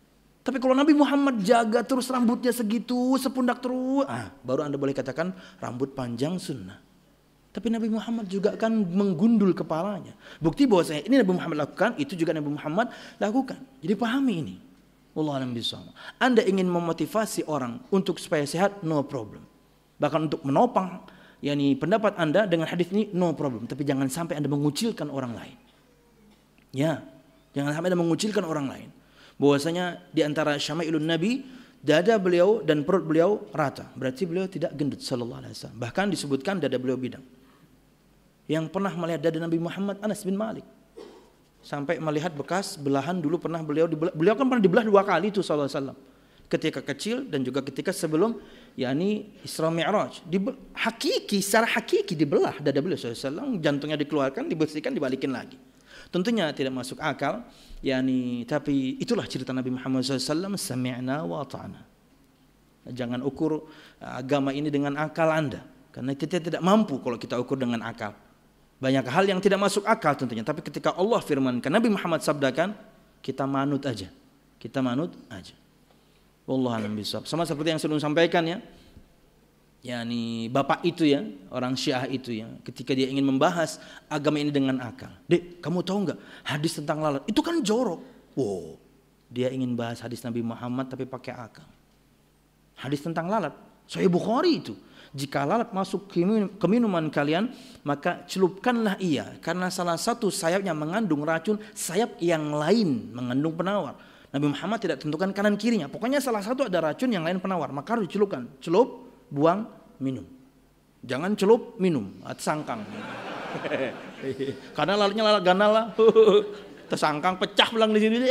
Tapi kalau Nabi Muhammad jaga terus rambutnya segitu, sepundak terus, ah, baru Anda boleh katakan rambut panjang sunnah. Tapi Nabi Muhammad juga kan menggundul kepalanya. Bukti bahwasanya ini Nabi Muhammad lakukan, itu juga Nabi Muhammad lakukan. Jadi pahami ini. Wallahu a'lam bishawab. Anda ingin memotivasi orang untuk supaya sehat, no problem. Bahkan untuk menopang yakni pendapat Anda dengan hadis ini, no problem. Tapi jangan sampai Anda mengucilkan orang lain. Ya, jangan sampai Anda mengucilkan orang lain. Bahwasanya di antara syama'ilun Nabi, dada beliau dan perut beliau rata. Berarti beliau tidak gendut sallallahu alaihi wasallam. Bahkan disebutkan dada beliau bidang. Yang pernah melihat dada Nabi Muhammad, Anas bin Malik. Sampai melihat bekas belahan dulu pernah beliau dibelah. Beliau kan pernah dibelah dua kali itu sallallahu alaihi wasallam. Ketika kecil dan juga ketika sebelum yakni Isra Mi'raj. Hakiki, secara hakiki dibelah dada beliau sallallahu alaihi wasallam, jantungnya dikeluarkan, dibersihkan, dibalikin lagi. Tentunya tidak masuk akal, yakni tapi itulah cerita Nabi Muhammad sallallahu alaihi wasallam, sami'na wa ata'na. Jangan ukur agama ini dengan akal Anda, karena kita tidak mampu kalau kita ukur dengan akal. Banyak hal yang tidak masuk akal tentunya, tapi ketika Allah firmankan, Nabi Muhammad sabdakan, kita manut aja. Kita manut aja. Wallahu a'lam bishawab. Sama seperti yang sudah sampaikan ya. yakni bapak itu ya, orang Syiah itu ya, ketika dia ingin membahas agama ini dengan akal. Dek, kamu tahu enggak hadis tentang lalat? Itu kan jorok. Wow. Dia ingin bahas hadis Nabi Muhammad tapi pakai akal. Hadis tentang lalat, Sahih Bukhari itu. Jika lalat masuk ke minuman kalian, maka celupkanlah ia, karena salah satu sayapnya mengandung racun, sayap yang lain mengandung penawar. Nabi Muhammad tidak tentukan kanan kirinya, pokoknya salah satu ada racun, yang lain penawar, maka harus dicelupkan. Celup, buang, minum. Jangan celup, minum, tersangkang. Karena lalatnya lalat ganal lah, tersangkang pecah pulang di sini.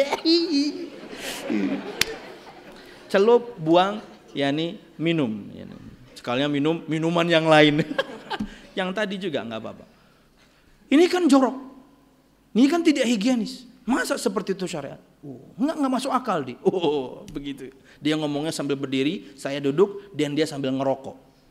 Celup, buang, yakni minum. Sekalian minum minuman yang lain. Yang tadi juga nggak apa-apa. Ini kan jorok. Ini kan tidak higienis. Masa seperti itu syariat? Oh, nggak nggak masuk akal di. Oh, begitu. Dia ngomongnya sambil berdiri, saya duduk, dan dia sambil ngerokok.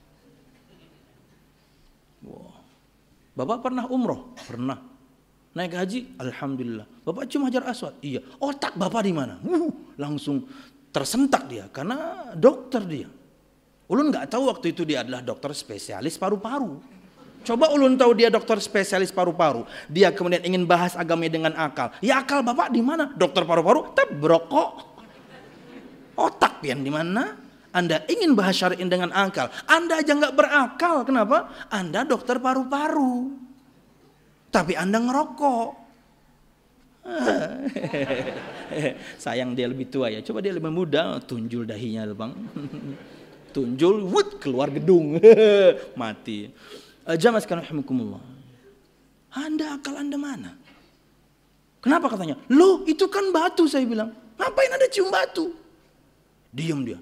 Wow. Bapak pernah umroh? Pernah. Naik haji? Alhamdulillah. Bapak cium Hajar Aswad? Iya. Otak bapak di mana? Uh, langsung tersentak dia, karena dokter dia. Ulun nggak tahu waktu itu dia adalah dokter spesialis paru-paru. Coba ulun tahu dia dokter spesialis paru-paru, dia kemudian ingin bahas agama dengan akal. Ya akal bapak di mana? Dokter paru-paru? Tapi berokok. Otak pian di mana? Anda ingin bahas syariat dengan akal, Anda aja nggak berakal. Kenapa? Anda dokter paru-paru, tapi Anda ngerokok. Sayang dia lebih tua ya. Coba dia lebih muda, tunjul dahinya bang. Tunjul, wut, keluar gedung, mati. Jamaah sekalian rahimakumullah. Anda akal Anda mana? Kenapa katanya? Loh, itu kan batu, saya bilang. Ngapain Anda cium batu? Diam dia.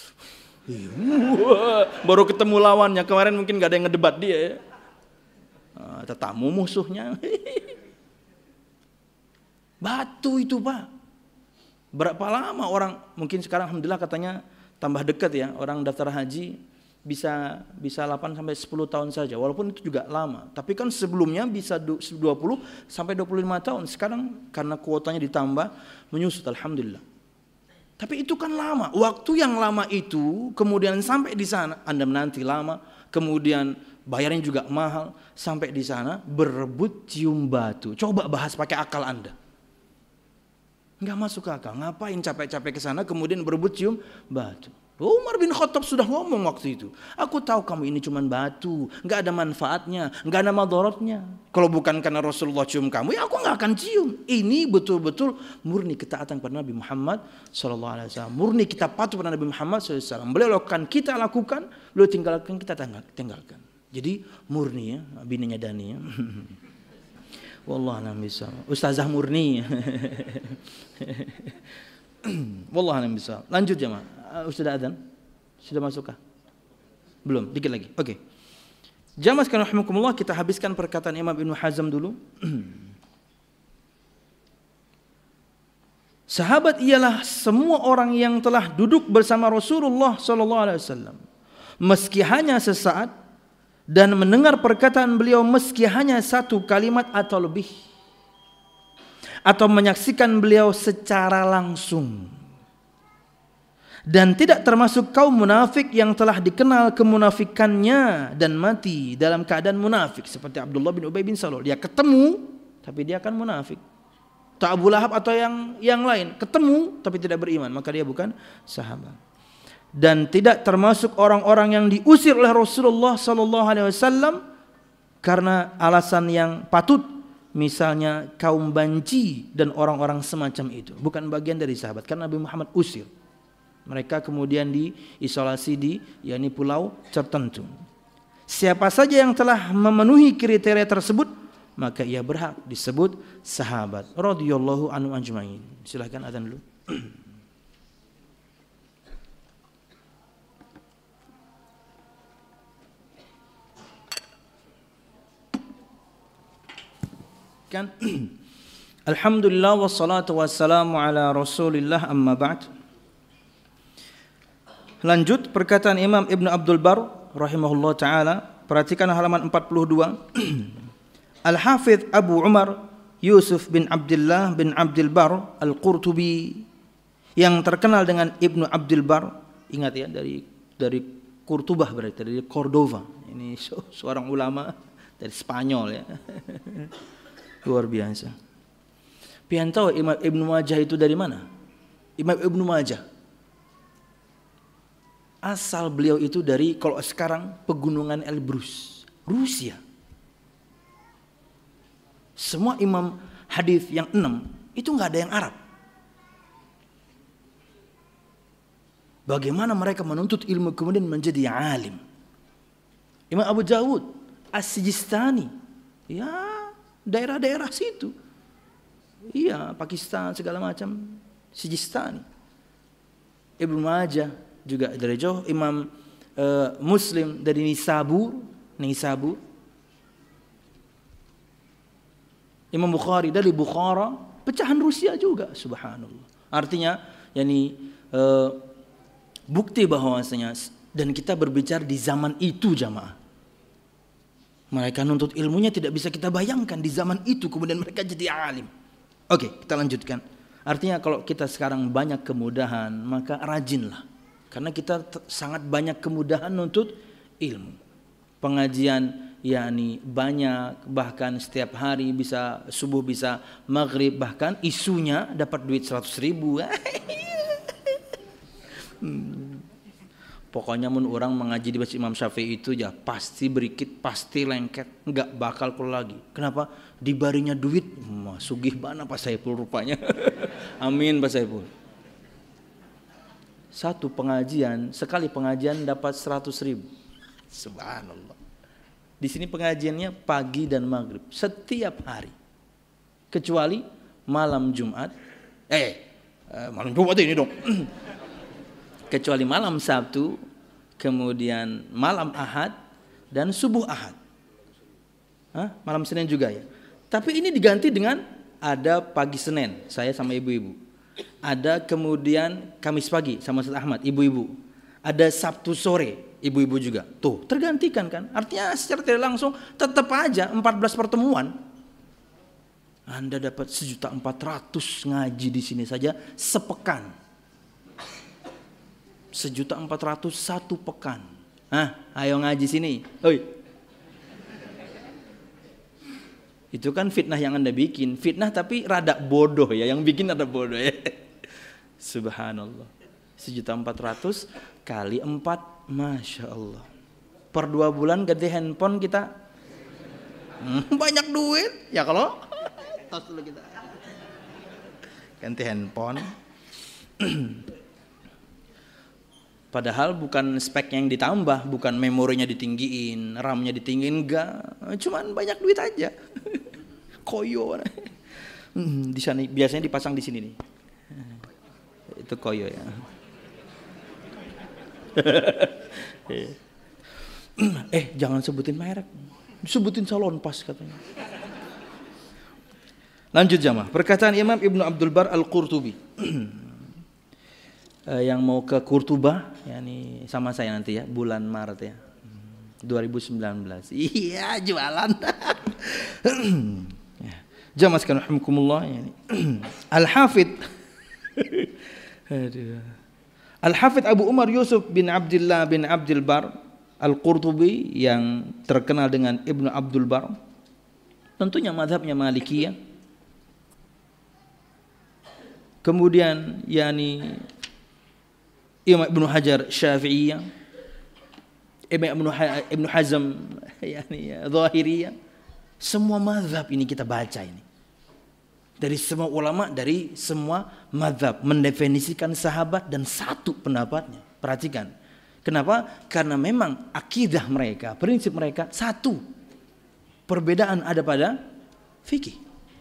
Baru ketemu lawannya. Kemarin mungkin gak ada yang ngedebat dia ya. Tetamu musuhnya. Batu itu pak. Berapa lama orang, mungkin sekarang alhamdulillah katanya tambah dekat ya, orang daftar haji bisa bisa delapan sampai sepuluh tahun saja, walaupun itu juga lama. Tapi kan sebelumnya bisa dua puluh sampai dua puluh lima tahun. Sekarang karena kuotanya ditambah menyusut alhamdulillah. Tapi itu kan lama. Waktu yang lama itu kemudian sampai di sana Anda menanti lama, kemudian bayarnya juga mahal, sampai di sana berebut cium batu. Coba bahas pakai akal Anda. Enggak masuk akal. Ngapain capek-capek ke sana kemudian berebut cium batu? Umar bin Khattab sudah ngomong waktu itu. Aku tahu kamu ini cuma batu, enggak ada manfaatnya, enggak ada madaratnya. Kalau bukan karena Rasulullah cium kamu, ya aku enggak akan cium. Ini betul-betul murni ketaatan kepada Nabi Muhammad sallallahu alaihi wasallam. Murni kita patuh pada Nabi Muhammad sallallahu alaihi wasallam. Beliau lakukan, kita lakukan, beliau tinggalkan, kita tinggalkan. Jadi murni ya, bininya Dani ya. Wallah a'lam bishawab. Ustazah murni. Wallah a'lam bishawab. Lanjut jemaah. Uh, sudah adzan? Sudah masukkah? Belum, dikit lagi. Oke. Okay. Jamaah sekalian rahimakumullah, kita habiskan perkataan Imam Ibnu Hazm dulu. Sahabat ialah semua orang yang telah duduk bersama Rasulullah sallallahu alaihi wasallam, meski hanya sesaat, dan mendengar perkataan beliau meski hanya satu kalimat atau lebih, atau menyaksikan beliau secara langsung. Dan tidak termasuk kaum munafik yang telah dikenal kemunafikannya dan mati dalam keadaan munafik, seperti Abdullah bin Ubay bin Salul. Dia ketemu tapi dia akan munafik. Tak Abu Lahab atau yang yang lain ketemu tapi tidak beriman, maka dia bukan sahabat. Dan tidak termasuk orang-orang yang diusir oleh Rasulullah sallallahu alaihi wasallam karena alasan yang patut, misalnya kaum banci dan orang-orang semacam itu, bukan bagian dari sahabat karena Nabi Muhammad usir. Mereka kemudian diisolasi di yakni pulau tertentu. Siapa saja yang telah memenuhi kriteria tersebut, maka ia berhak disebut sahabat radhiyallahu anhu ajmain. Silakan adzan dulu. Kan alhamdulillah wassalatu wassalamu ala Rasulillah amma ba'd. Lanjut perkataan Imam Ibnu Abdul Bar rahimahullah taala, perhatikan halaman empat puluh dua. Al-Hafidz Abu Umar Yusuf bin Abdullah bin Abdul Bar Al-Qurtubi, yang terkenal dengan Ibnu Abdul Bar, ingat ya, dari dari Qurtubah, berarti dari Cordova. Ini seorang ulama dari Spanyol ya. Luar biasa. Pian tahu Imam Ibnu Majah itu dari mana? Imam Ibnu Majah asal beliau itu dari, kalau sekarang, pegunungan Elbrus, Rusia. Semua imam hadis yang enam itu nggak ada yang Arab. Bagaimana mereka menuntut ilmu kemudian menjadi alim? Imam Abu Dawud As-Sijistani, ya daerah-daerah situ, iya Pakistan segala macam, Sijistani. Ibnu Majah juga dari jauh. Imam uh, Muslim dari Nisabur, Nisabur. Imam Bukhari dari Bukhara, pecahan Rusia juga, subhanallah. Artinya, yakni uh, bukti bahwasanya, dan kita berbicara di zaman itu jamaah. Mereka nuntut ilmunya tidak bisa kita bayangkan di zaman itu, kemudian mereka jadi alim. Oke, kita lanjutkan. Artinya kalau kita sekarang banyak kemudahan, maka rajinlah. Karena kita sangat banyak kemudahan nuntut ilmu. Pengajian yakni banyak, bahkan setiap hari bisa subuh, bisa maghrib, bahkan isunya dapat duit seratus ribu. hmm. Pokoknya mun orang mengaji di Masjid Imam Syafi'i itu ya pasti berikit, pasti lengket, enggak bakal keluar lagi. Kenapa? Dibarinya duit, mah sugih bana Pak Saiful rupanya. Amin Pak Saiful. Satu pengajian, sekali pengajian dapat seratus ribu. Subhanallah. Di sini pengajiannya pagi dan maghrib, setiap hari. Kecuali malam Jumat, eh malam Jumat ini dong. Kecuali malam Sabtu, kemudian malam Ahad, dan subuh Ahad. Hah? Malam Senin juga ya. Tapi ini diganti dengan ada pagi Senin, saya sama ibu-ibu. Ada kemudian Kamis pagi sama Ustaz Ahmad, ibu-ibu. Ada Sabtu sore, ibu-ibu juga. Tuh, tergantikan kan? Artinya secara tidak langsung tetap aja empat belas pertemuan. Anda dapat sejuta empat ratus ngaji di sini saja sepekan. Sejuta empat ratus satu pekan. Hah, ayo ngaji sini. Oi. Itu kan fitnah yang Anda bikin. Fitnah tapi rada bodoh ya. Yang bikin rada bodoh ya. Subhanallah. Sejuta empat ratus kali empat. Masya Allah. Per dua bulan ganti handphone kita. Hmm, banyak duit. Ya kalau. Tos dulu kita. Ganti handphone. Padahal bukan spek yang ditambah. Bukan memorinya ditinggiin. RAM-nya ditinggiin. Enggak. Cuman banyak duit aja. Koyo. Hmm, di sana biasanya dipasang di sini nih. Itu koyo ya. eh jangan sebutin merek. Sebutin salon pas katanya. Lanjut jamaah. Perkataan Imam Ibnu Abdul Bar Al-Qurtubi. Yang mau ke Kurtuba, yakni sama saya nanti ya, bulan Maret ya. dua ribu sembilan belas. Iya, jualan. Jamaah sekalian rahimakumullah, yani Al-Hafidz Al-Hafidh Abu Umar Yusuf bin Abdullah bin Abdul Bar Al-Qurtubi yang terkenal dengan Ibnu Abdul Bar, tentunya mazhabnya Malikiyah. Kemudian yakni Imam Ibnu Hajar Syafi'iyah, Imam Ibnu Hazm yakni Zahiriyah. Semua mazhab ini kita baca ini. Dari semua ulama, dari semua mazhab mendefinisikan sahabat dan satu pendapatnya. Perhatikan. Kenapa? Karena memang akidah mereka, prinsip mereka satu. Perbedaan ada pada fikih.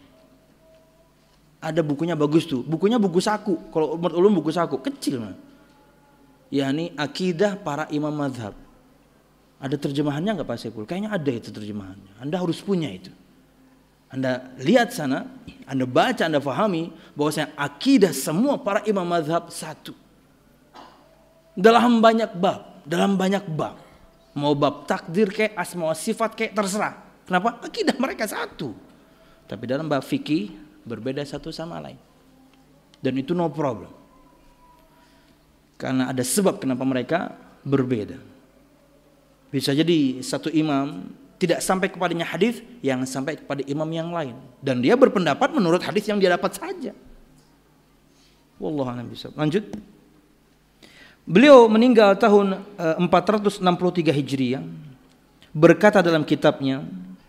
Ada bukunya bagus tuh. Bukunya buku saku. Kalau umat ulum buku saku kecil mah. yakni akidah para imam mazhab. Ada terjemahannya nggak Pak Saiful? Kayaknya ada itu terjemahannya. Anda harus punya itu. Anda lihat sana, Anda baca, Anda fahami bahwasanya akidah semua para imam mazhab satu. Dalam banyak bab, dalam banyak bab. Mau bab takdir kayak asma wa sifat kayak terserah. Kenapa? Akidah mereka satu. Tapi dalam bab fikih berbeda satu sama lain. Dan itu no problem. Karena ada sebab kenapa mereka berbeda. Bisa jadi satu imam tidak sampai kepadanya hadis yang sampai kepada imam yang lain, dan dia berpendapat menurut hadis yang dia dapat saja. Wallahu a'lam bishawab. Lanjut. Beliau meninggal tahun empat ratus enam puluh tiga Hijriah. Berkata dalam kitabnya,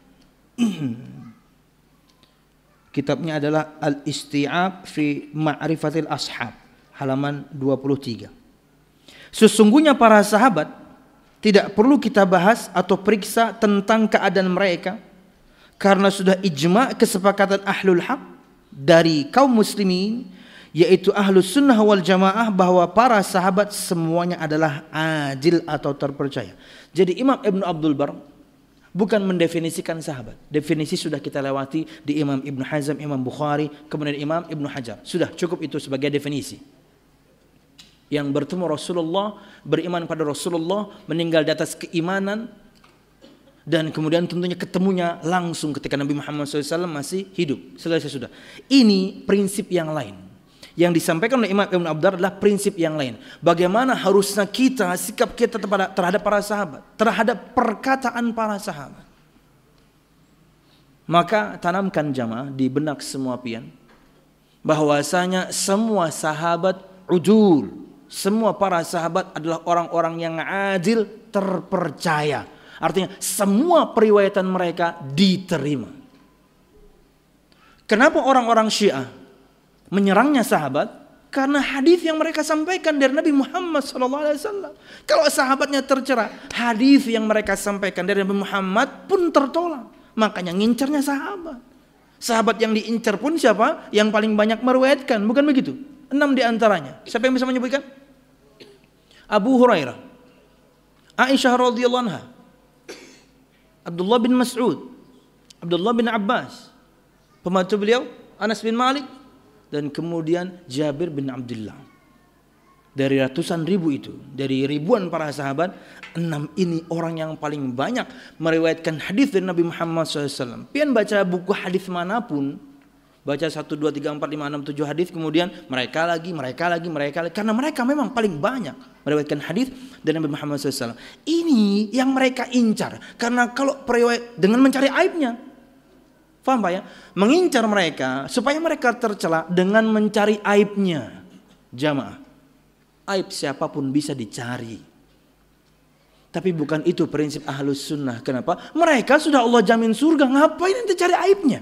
kitabnya adalah Al-Isti'ab fi Ma'rifatil Ashab, halaman dua puluh tiga. Sesungguhnya para sahabat tidak perlu kita bahas atau periksa tentang keadaan mereka, karena sudah ijma' kesepakatan ahlul haq dari kaum muslimin, yaitu ahlus sunnah wal jamaah, bahwa para sahabat semuanya adalah adil atau terpercaya. Jadi Imam Ibnu Abdul Bar bukan mendefinisikan sahabat. Definisi sudah kita lewati di Imam Ibnu Hazm, Imam Bukhari, kemudian Imam Ibnu Hajar. Sudah cukup itu sebagai definisi. Yang bertemu Rasulullah, beriman pada Rasulullah, meninggal di atas keimanan, dan kemudian tentunya ketemunya langsung ketika Nabi Muhammad shallallahu alaihi wasallam masih hidup. Selesai sudah. Ini prinsip yang lain. Yang disampaikan oleh Imam Ibn Abdul adalah prinsip yang lain. Bagaimana harusnya kita, sikap kita terhadap para sahabat, terhadap perkataan para sahabat. Maka tanamkan jamaah di benak semua pian bahwasanya semua sahabat udul. Semua para sahabat adalah orang-orang yang adil, terpercaya. Artinya semua periwayatan mereka diterima. Kenapa orang-orang Syiah menyerangnya sahabat? Karena hadis yang mereka sampaikan dari Nabi Muhammad shallallahu alaihi wasallam. Kalau sahabatnya tercela, hadis yang mereka sampaikan dari Nabi Muhammad pun tertolak. Makanya ngincarnya sahabat. Sahabat yang diincar pun siapa? Yang paling banyak meriwayatkan, bukan begitu? Enam di antaranya. Siapa yang bisa menyebutkan? Abu Hurairah, Aisyah radhiyallahu anha, Abdullah bin Mas'ud, Abdullah bin Abbas, pembantu beliau Anas bin Malik, dan kemudian Jabir bin Abdullah. Dari ratusan ribu itu, dari ribuan para sahabat, enam ini orang yang paling banyak meriwayatkan hadis dari Nabi Muhammad shallallahu alaihi wasallam. Pian baca buku hadis manapun, baca satu, dua, tiga, empat, lima, enam, tujuh hadis, kemudian mereka lagi, mereka lagi, mereka lagi. Karena mereka memang paling banyak meriwayatkan hadis dari Nabi Muhammad shallallahu alaihi wasallam. Ini yang mereka incar. Karena kalau periwayat dengan mencari aibnya, paham Pak ya? Mengincar mereka supaya mereka tercela dengan mencari aibnya. Jamaah, aib siapapun bisa dicari. Tapi bukan itu prinsip ahlus sunnah. Kenapa? Mereka sudah Allah jamin surga. Ngapain nanti cari aibnya?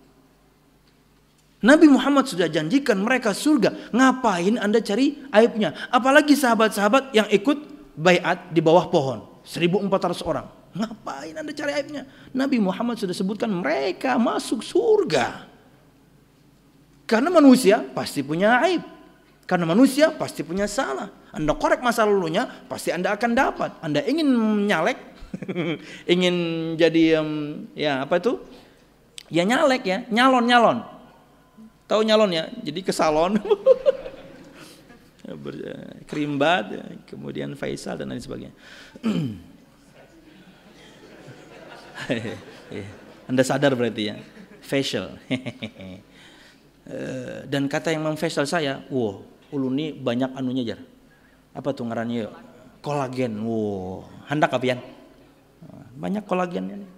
Nabi Muhammad sudah janjikan mereka surga. Ngapain Anda cari aibnya? Apalagi sahabat-sahabat yang ikut baiat di bawah pohon, seribu empat ratus orang. Ngapain Anda cari aibnya? Nabi Muhammad sudah sebutkan mereka masuk surga. Karena manusia pasti punya aib. Karena manusia pasti punya salah. Anda korek masa lalunya, pasti Anda akan dapat. Anda ingin nyalek, ingin jadi um, ya apa itu? Ya nyalek ya, nyalon-nyalon. Tahu nyalon ya, jadi ke salon, Krimbat, kemudian Faisal dan lain sebagainya. Anda sadar berarti ya, facial. Dan kata yang memfacial saya, wow, ulun ini banyak anunya jar, Apa tuh ngarannya? Kolagen. Wow, hendak apian. Banyak kolagennya nih.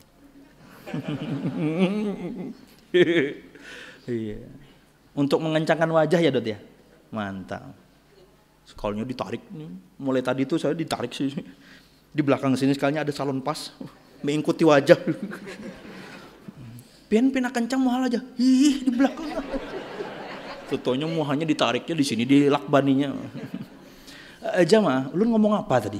Iya. Untuk mengencangkan wajah ya Dot ya. Mantap. Sekalinya ditarik nih. Mulai tadi tuh saya ditarik sih. Di belakang sini sekalinya ada salon pas. Mengikuti wajah. Pian-pian kencang muhal aja. Ih, di belakang. Tentunya muhanya ditariknya di sini di lakbaninya. Eh, Jamaah, lu ngomong apa tadi?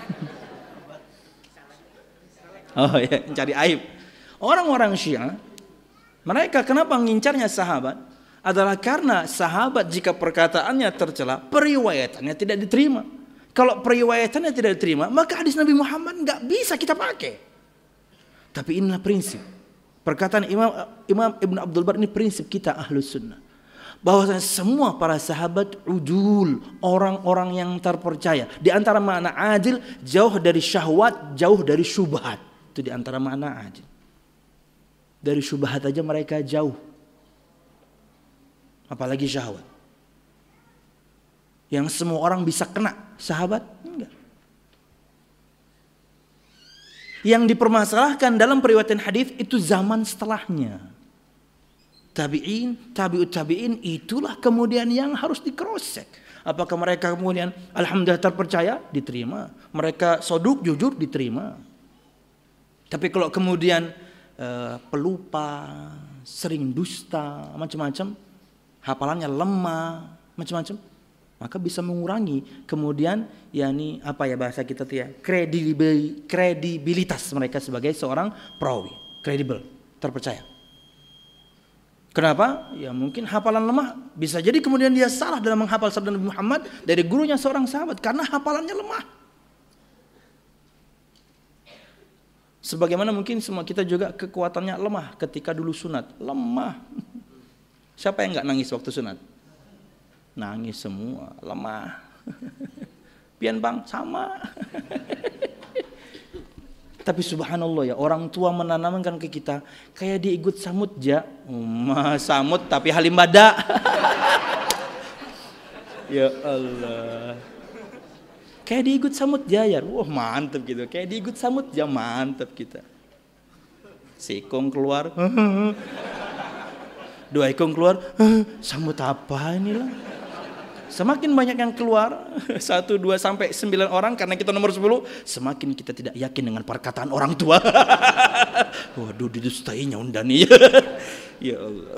Oh ya, mencari aib. Orang-orang Syiah, mereka kenapa mengincarnya sahabat? Adalah karena sahabat jika perkataannya tercela, periwayatannya tidak diterima. Kalau periwayatannya tidak diterima, maka hadis Nabi Muhammad nggak bisa kita pakai. Tapi inilah prinsip. Perkataan Imam Imam Ibn Abdul Bar ini prinsip kita Ahlus Sunnah. Bahwasanya semua para sahabat udul, orang-orang yang terpercaya. Di antara makna adil, jauh dari syahwat, jauh dari syubhat. Itu di antara makna adil. Dari syubhat aja mereka jauh. Apalagi syahwat. Yang semua orang bisa kena, sahabat enggak. Yang dipermasalahkan dalam periwayatan hadis itu zaman setelahnya. Tabi'in, tabi'ut tabi'in, itulah kemudian yang harus dikrosek. Apakah mereka kemudian alhamdulillah terpercaya? Diterima. Mereka soduk, jujur, diterima. Tapi kalau kemudian uh, pelupa, sering dusta, macam-macam, hafalannya lemah, macam-macam, maka bisa mengurangi kemudian yakni apa ya bahasa kita tuh ya, kredibil, kredibilitas mereka sebagai seorang perawi, kredibel, terpercaya. Kenapa? Ya mungkin hafalan lemah, bisa jadi kemudian dia salah dalam menghafal sabda Nabi Muhammad dari gurunya seorang sahabat karena hafalannya lemah. Sebagaimana mungkin semua kita juga kekuatannya lemah ketika dulu sunat, lemah. Siapa yang nggak nangis waktu sunat? Nangis semua, lemah. Pian bang, sama. Tapi subhanallah ya, orang tua menanamkan ke kita kayak diikut samut ja, umma samut tapi halim bada. Ya Allah. Kayak diikut samut jayar, wah mantep gitu. Kayak diikut samut ja, mantep kita. Sikong keluar, dua ikong keluar, samut apa inilah? Semakin banyak yang keluar, satu, dua, sampai sembilan orang, karena kita nomor sepuluh, semakin kita tidak yakin dengan perkataan orang tua. Waduh, didustainya undani. Ya Allah.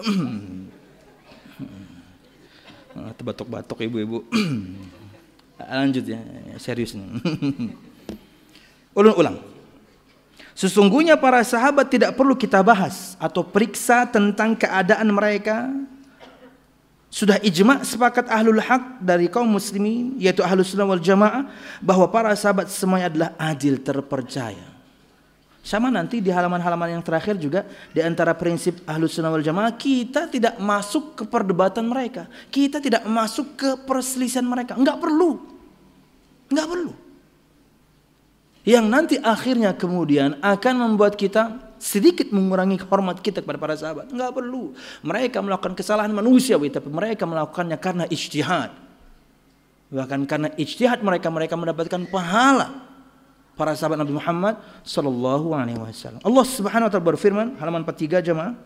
Terbatok-batok ibu-ibu. Lanjut ya, serius nih. Ulang-ulang. Sesungguhnya para sahabat tidak perlu kita bahas atau periksa tentang keadaan mereka. Sudah ijma' sepakat ahlul haq dari kaum muslimin, yaitu ahlus sunnah wal jamaah, bahwa para sahabat semuanya adalah adil, terpercaya. Sama nanti di halaman-halaman yang terakhir juga, di antara prinsip ahlus sunnah wal jamaah, kita tidak masuk ke perdebatan mereka, kita tidak masuk ke perselisihan mereka. Enggak perlu, enggak perlu. Yang nanti akhirnya kemudian akan membuat kita sedikit mengurangi hormat kita kepada para sahabat. Enggak perlu. Mereka melakukan kesalahan manusiawi, tapi mereka melakukannya karena ijtihad. Bahkan karena ijtihad mereka mereka mendapatkan pahala para sahabat Nabi Muhammad sallallahu alaihi wasallam. Allah Subhanahu wa taala berfirman, halaman empat puluh tiga jemaah.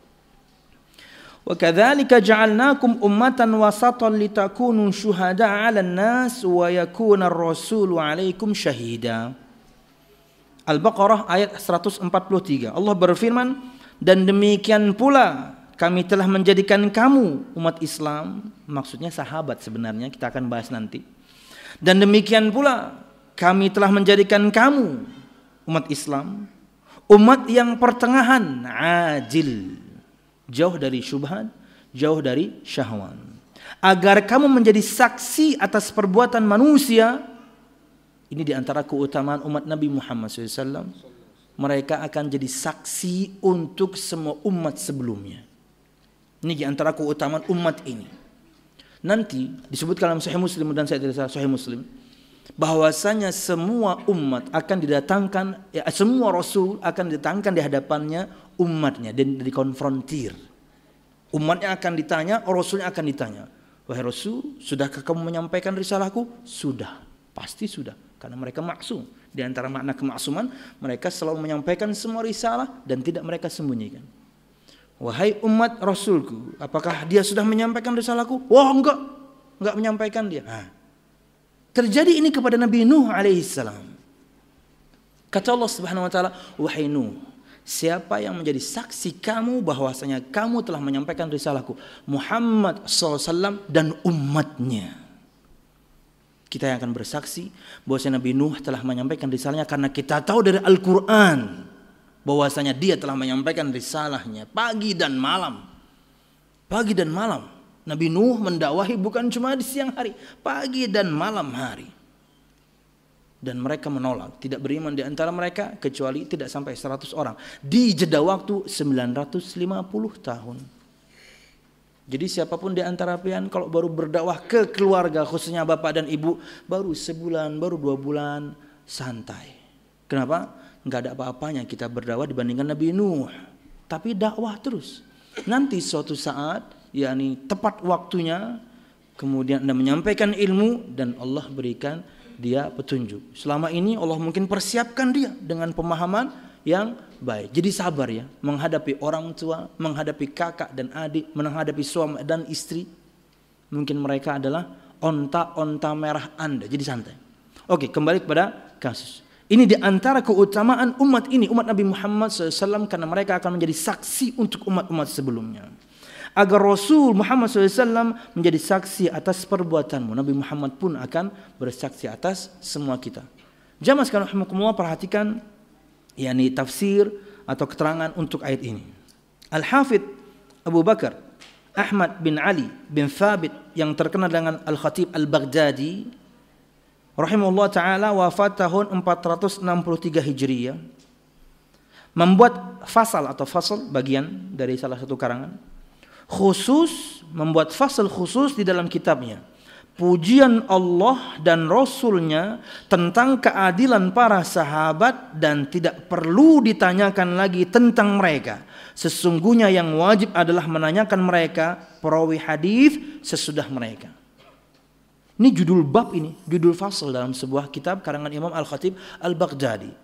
Wa kadzalika ja'alnakum ummatan wasatan litakunu syuhada'a 'alan nas wa yakuna ar-rasulu 'alaikum syahida. Al-Baqarah ayat seratus empat puluh tiga. Allah berfirman, dan demikian pula kami telah menjadikan kamu umat Islam, maksudnya sahabat sebenarnya, kita akan bahas nanti. Dan demikian pula kami telah menjadikan kamu umat Islam umat yang pertengahan, ajil, jauh dari syubhat, jauh dari syahwan, agar kamu menjadi saksi atas perbuatan manusia. Ini diantara keutamaan umat Nabi Muhammad shallallahu alaihi wasallam. Mereka akan jadi saksi untuk semua umat sebelumnya. Ini diantara keutamaan umat ini. Nanti disebutkan dalam Sahih Muslim, dan saya tidak salah Sahih Muslim, bahwasanya semua umat akan didatangkan, ya, semua Rasul akan didatangkan di hadapannya umatnya dan dikonfrontir. Umatnya akan ditanya, Rasulnya akan ditanya. Wahai Rasul, sudahkah kamu menyampaikan risalahku? Sudah, pasti sudah. Karena mereka maksum. Di antara makna kemaksuman, mereka selalu menyampaikan semua risalah dan tidak mereka sembunyikan. Wahai umat Rasulku, apakah dia sudah menyampaikan risalahku? Wah, enggak. Enggak menyampaikan dia. Nah, terjadi ini kepada Nabi Nuh alaihissalam. Kata Allah Subhanahu wa taala, wahai Nuh, siapa yang menjadi saksi kamu bahwasanya kamu telah menyampaikan risalahku? Muhammad shallallahu alaihi wasallam dan umatnya. Kita yang akan bersaksi bahwasanya Nabi Nuh telah menyampaikan risalahnya karena kita tahu dari Al-Quran bahwasanya dia telah menyampaikan risalahnya pagi dan malam. Pagi dan malam. Nabi Nuh mendakwahi bukan cuma di siang hari, pagi dan malam hari. Dan mereka menolak, tidak beriman di antara mereka kecuali tidak sampai seratus orang. Di jeda waktu sembilan ratus lima puluh tahun. Jadi siapapun di antara kalian kalau baru berdakwah ke keluarga khususnya bapak dan ibu baru sebulan, baru dua bulan santai. Kenapa? Enggak ada apa-apanya kita berdakwah dibandingkan Nabi Nuh. Tapi dakwah terus. Nanti suatu saat, yakni tepat waktunya, kemudian Anda menyampaikan ilmu dan Allah berikan dia petunjuk. Selama ini Allah mungkin persiapkan dia dengan pemahaman yang baik. Jadi sabar ya, menghadapi orang tua, menghadapi kakak dan adik, menghadapi suami dan istri. Mungkin mereka adalah onta-onta merah Anda. Jadi santai. Oke, kembali kepada kasus. Ini di antara keutamaan umat ini, umat Nabi Muhammad shallallahu alaihi wasallam, karena mereka akan menjadi saksi untuk umat-umat sebelumnya. Agar Rasul Muhammad shallallahu alaihi wasallam menjadi saksi atas perbuatanmu, Nabi Muhammad pun akan bersaksi atas semua kita. Jamaah sekalian rahimakumullah, perhatikan yakni tafsir atau keterangan untuk ayat ini. Al-Hafidh Abu Bakar Ahmad bin Ali bin Thabit yang terkenal dengan Al-Khatib Al-Baghdadi rahimahullah ta'ala, wafat tahun empat ratus enam puluh tiga Hijriyah, membuat fasal atau fasal bagian dari salah satu karangan khusus, membuat fasal khusus di dalam kitabnya pujian Allah dan Rasulnya tentang keadilan para sahabat dan tidak perlu ditanyakan lagi tentang mereka. Sesungguhnya yang wajib adalah menanyakan mereka perawi hadis sesudah mereka. Ini judul bab ini, judul fasal dalam sebuah kitab karangan Imam Al-Khatib Al-Baghdadi.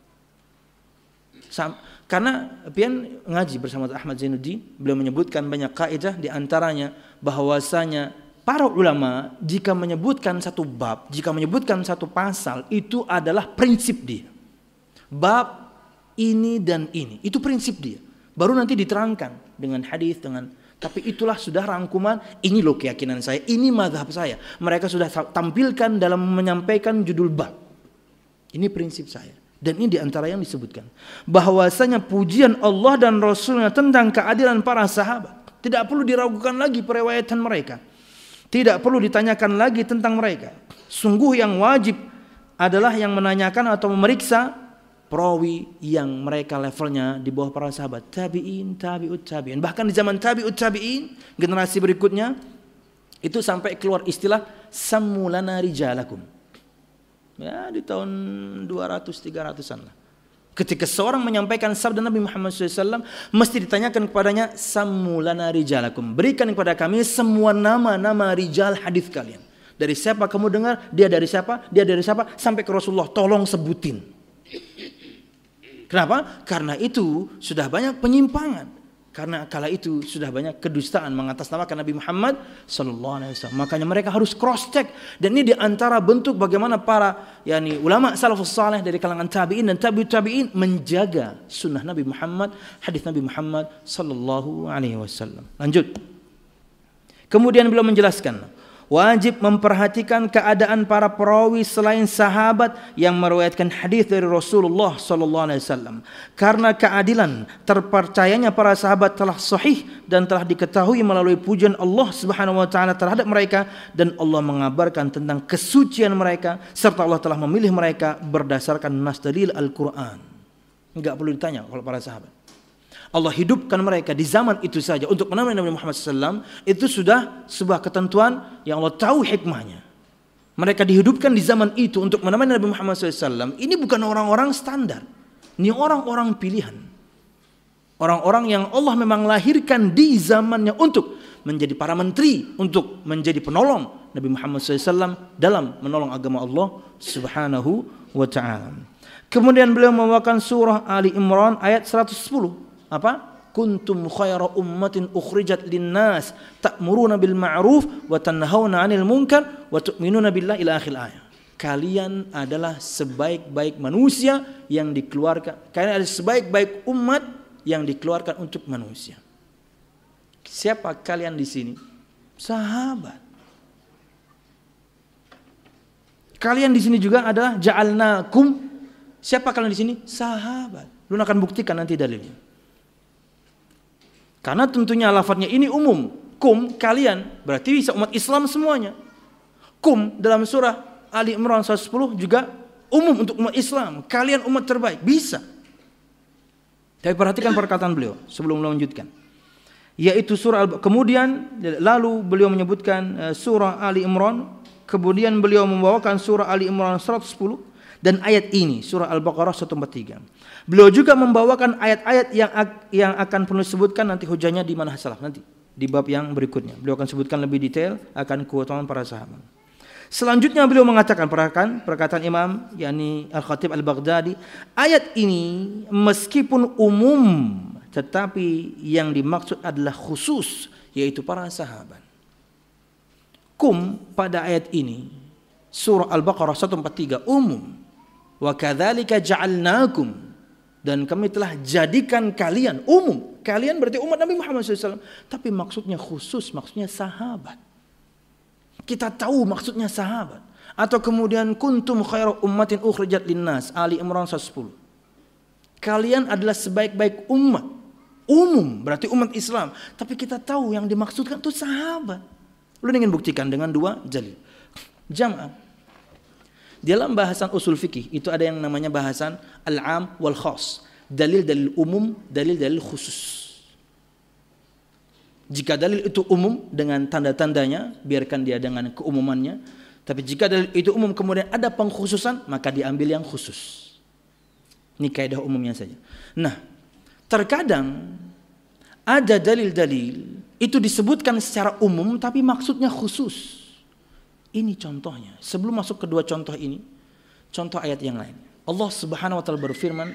Karena pian ngaji bersama Ahmad Zainuddin, beliau menyebutkan banyak kaidah, di antaranya bahwasanya para ulama jika menyebutkan satu bab, jika menyebutkan satu pasal, itu adalah prinsip dia. Bab ini dan ini, itu prinsip dia. Baru nanti diterangkan dengan hadis, dengan tapi itulah sudah rangkuman, ini loh keyakinan saya, ini mazhab saya. Mereka sudah tampilkan dalam menyampaikan judul bab. Ini prinsip saya. Dan ini diantara yang disebutkan. Bahwasanya pujian Allah dan Rasulnya tentang keadilan para sahabat. Tidak perlu diragukan lagi periwayatan mereka. Tidak perlu ditanyakan lagi tentang mereka. Sungguh yang wajib adalah yang menanyakan atau memeriksa perawi yang mereka levelnya di bawah para sahabat. Tabi'in, tabi'ut tabi'in. Bahkan di zaman tabi'ut tabi'in, generasi berikutnya, itu sampai keluar istilah sammulana rijalakum. Ya, di tahun dua ratus tiga ratusan lah. Ketika seorang menyampaikan sabda Nabi Muhammad shallallahu alaihi wasallam, mesti ditanyakan kepadanya, sammulana rijalakum, berikan kepada kami semua nama-nama rijal hadis kalian. Dari siapa kamu dengar, dia dari siapa, dia dari siapa, sampai ke Rasulullah, tolong sebutin. Kenapa? Karena itu sudah banyak penyimpangan. Karena kala itu sudah banyak kedustaan mengatasnamakan Nabi Muhammad sallallahu alaihi wasallam. Makanya mereka harus cross check, dan ini diantara bentuk bagaimana para yakni ulama salafus saleh dari kalangan tabi'in dan tabi'ut tabi'in menjaga sunnah Nabi Muhammad, hadis Nabi Muhammad sallallahu alaihi wasallam. Lanjut. Kemudian beliau menjelaskan, wajib memperhatikan keadaan para perawi selain sahabat yang meriwayatkan hadis dari Rasulullah sallallahu alaihi wasallam. Karena keadilan terpercayanya para sahabat telah sahih dan telah diketahui melalui pujian Allah Subhanahu wa taala terhadap mereka, dan Allah mengabarkan tentang kesucian mereka serta Allah telah memilih mereka berdasarkan nas dalil Al-Qur'an. Enggak perlu ditanya kalau para sahabat. Allah hidupkan mereka di zaman itu saja untuk menemani Nabi Muhammad shallallahu alaihi wasallam, itu sudah sebuah ketentuan yang Allah tahu hikmahnya. Mereka dihidupkan di zaman itu untuk menemani Nabi Muhammad shallallahu alaihi wasallam. Ini bukan orang-orang standar, ini orang-orang pilihan, orang-orang yang Allah memang lahirkan di zamannya untuk menjadi para menteri untuk menjadi penolong Nabi Muhammad shallallahu alaihi wasallam dalam menolong agama Allah Subhanahu wa ta'ala. Kemudian beliau membawakan surah Ali Imran ayat seratus sepuluh. Apa? Kuntum khaira ummatin ukhrijat linnas ta'muruna bil ma'ruf wa tanhauna 'anil munkar wa tu'minuna billahi ila akhir ayat. Kalian adalah sebaik-baik manusia yang dikeluarkan. Kalian adalah sebaik-baik umat yang dikeluarkan untuk manusia. Siapa kalian di sini? Sahabat. Kalian di sini juga adalah ja'alnakum. Siapa kalian di sini? Sahabat. Lu akan buktikan nanti dalilnya. Karena tentunya lafadznya ini umum. Kum, kalian. Berarti bisa umat Islam semuanya. Kum dalam surah Ali Imran seratus sepuluh juga umum untuk umat Islam. Kalian umat terbaik. Bisa. Tapi perhatikan perkataan beliau sebelum melanjutkan. Yaitu surah Al- kemudian lalu beliau menyebutkan uh, surah Ali Imran. Kemudian beliau membawakan surah Ali Imran seratus sepuluh. Dan ayat ini surah Al-Baqarah seratus empat puluh tiga. Beliau juga membawakan ayat-ayat yang yang akan penuh sebutkan nanti hujahnya di mana salaf nanti di bab yang berikutnya. Beliau akan sebutkan lebih detail akan keutamaan para sahabat. Selanjutnya beliau mengatakan perhatikan perkataan Imam yakni Al-Khatib Al-Baghdadi, ayat ini meskipun umum tetapi yang dimaksud adalah khusus yaitu para sahabat. Kum pada ayat ini surah Al-Baqarah seratus empat puluh tiga umum. Wa kadzalika ja'alnakum, dan kami telah jadikan kalian umum. Kalian berarti umat Nabi Muhammad shallallahu alaihi wasallam, tapi maksudnya khusus, maksudnya sahabat. Kita tahu maksudnya sahabat. Atau kemudian kuntum khairu ummatin ukhrijat linnas, Ali Imran seratus sepuluh. Kalian adalah sebaik-baik umat. Umum berarti umat Islam, tapi kita tahu yang dimaksudkan itu sahabat. Lu ingin buktikan dengan dua dalil. Jam'ah. Dalam bahasan usul fikih itu ada yang namanya bahasan al-am wal khas. Dalil-dalil umum, dalil-dalil khusus. Jika dalil itu umum dengan tanda-tandanya, biarkan dia dengan keumumannya. Tapi jika dalil itu umum kemudian ada pengkhususan, maka diambil yang khusus. Ini kaidah umumnya saja. Nah, terkadang ada dalil-dalil itu disebutkan secara umum tapi maksudnya khusus. Ini contohnya. Sebelum masuk kedua contoh ini, contoh ayat yang lain. Allah Subhanahu wa taala berfirman,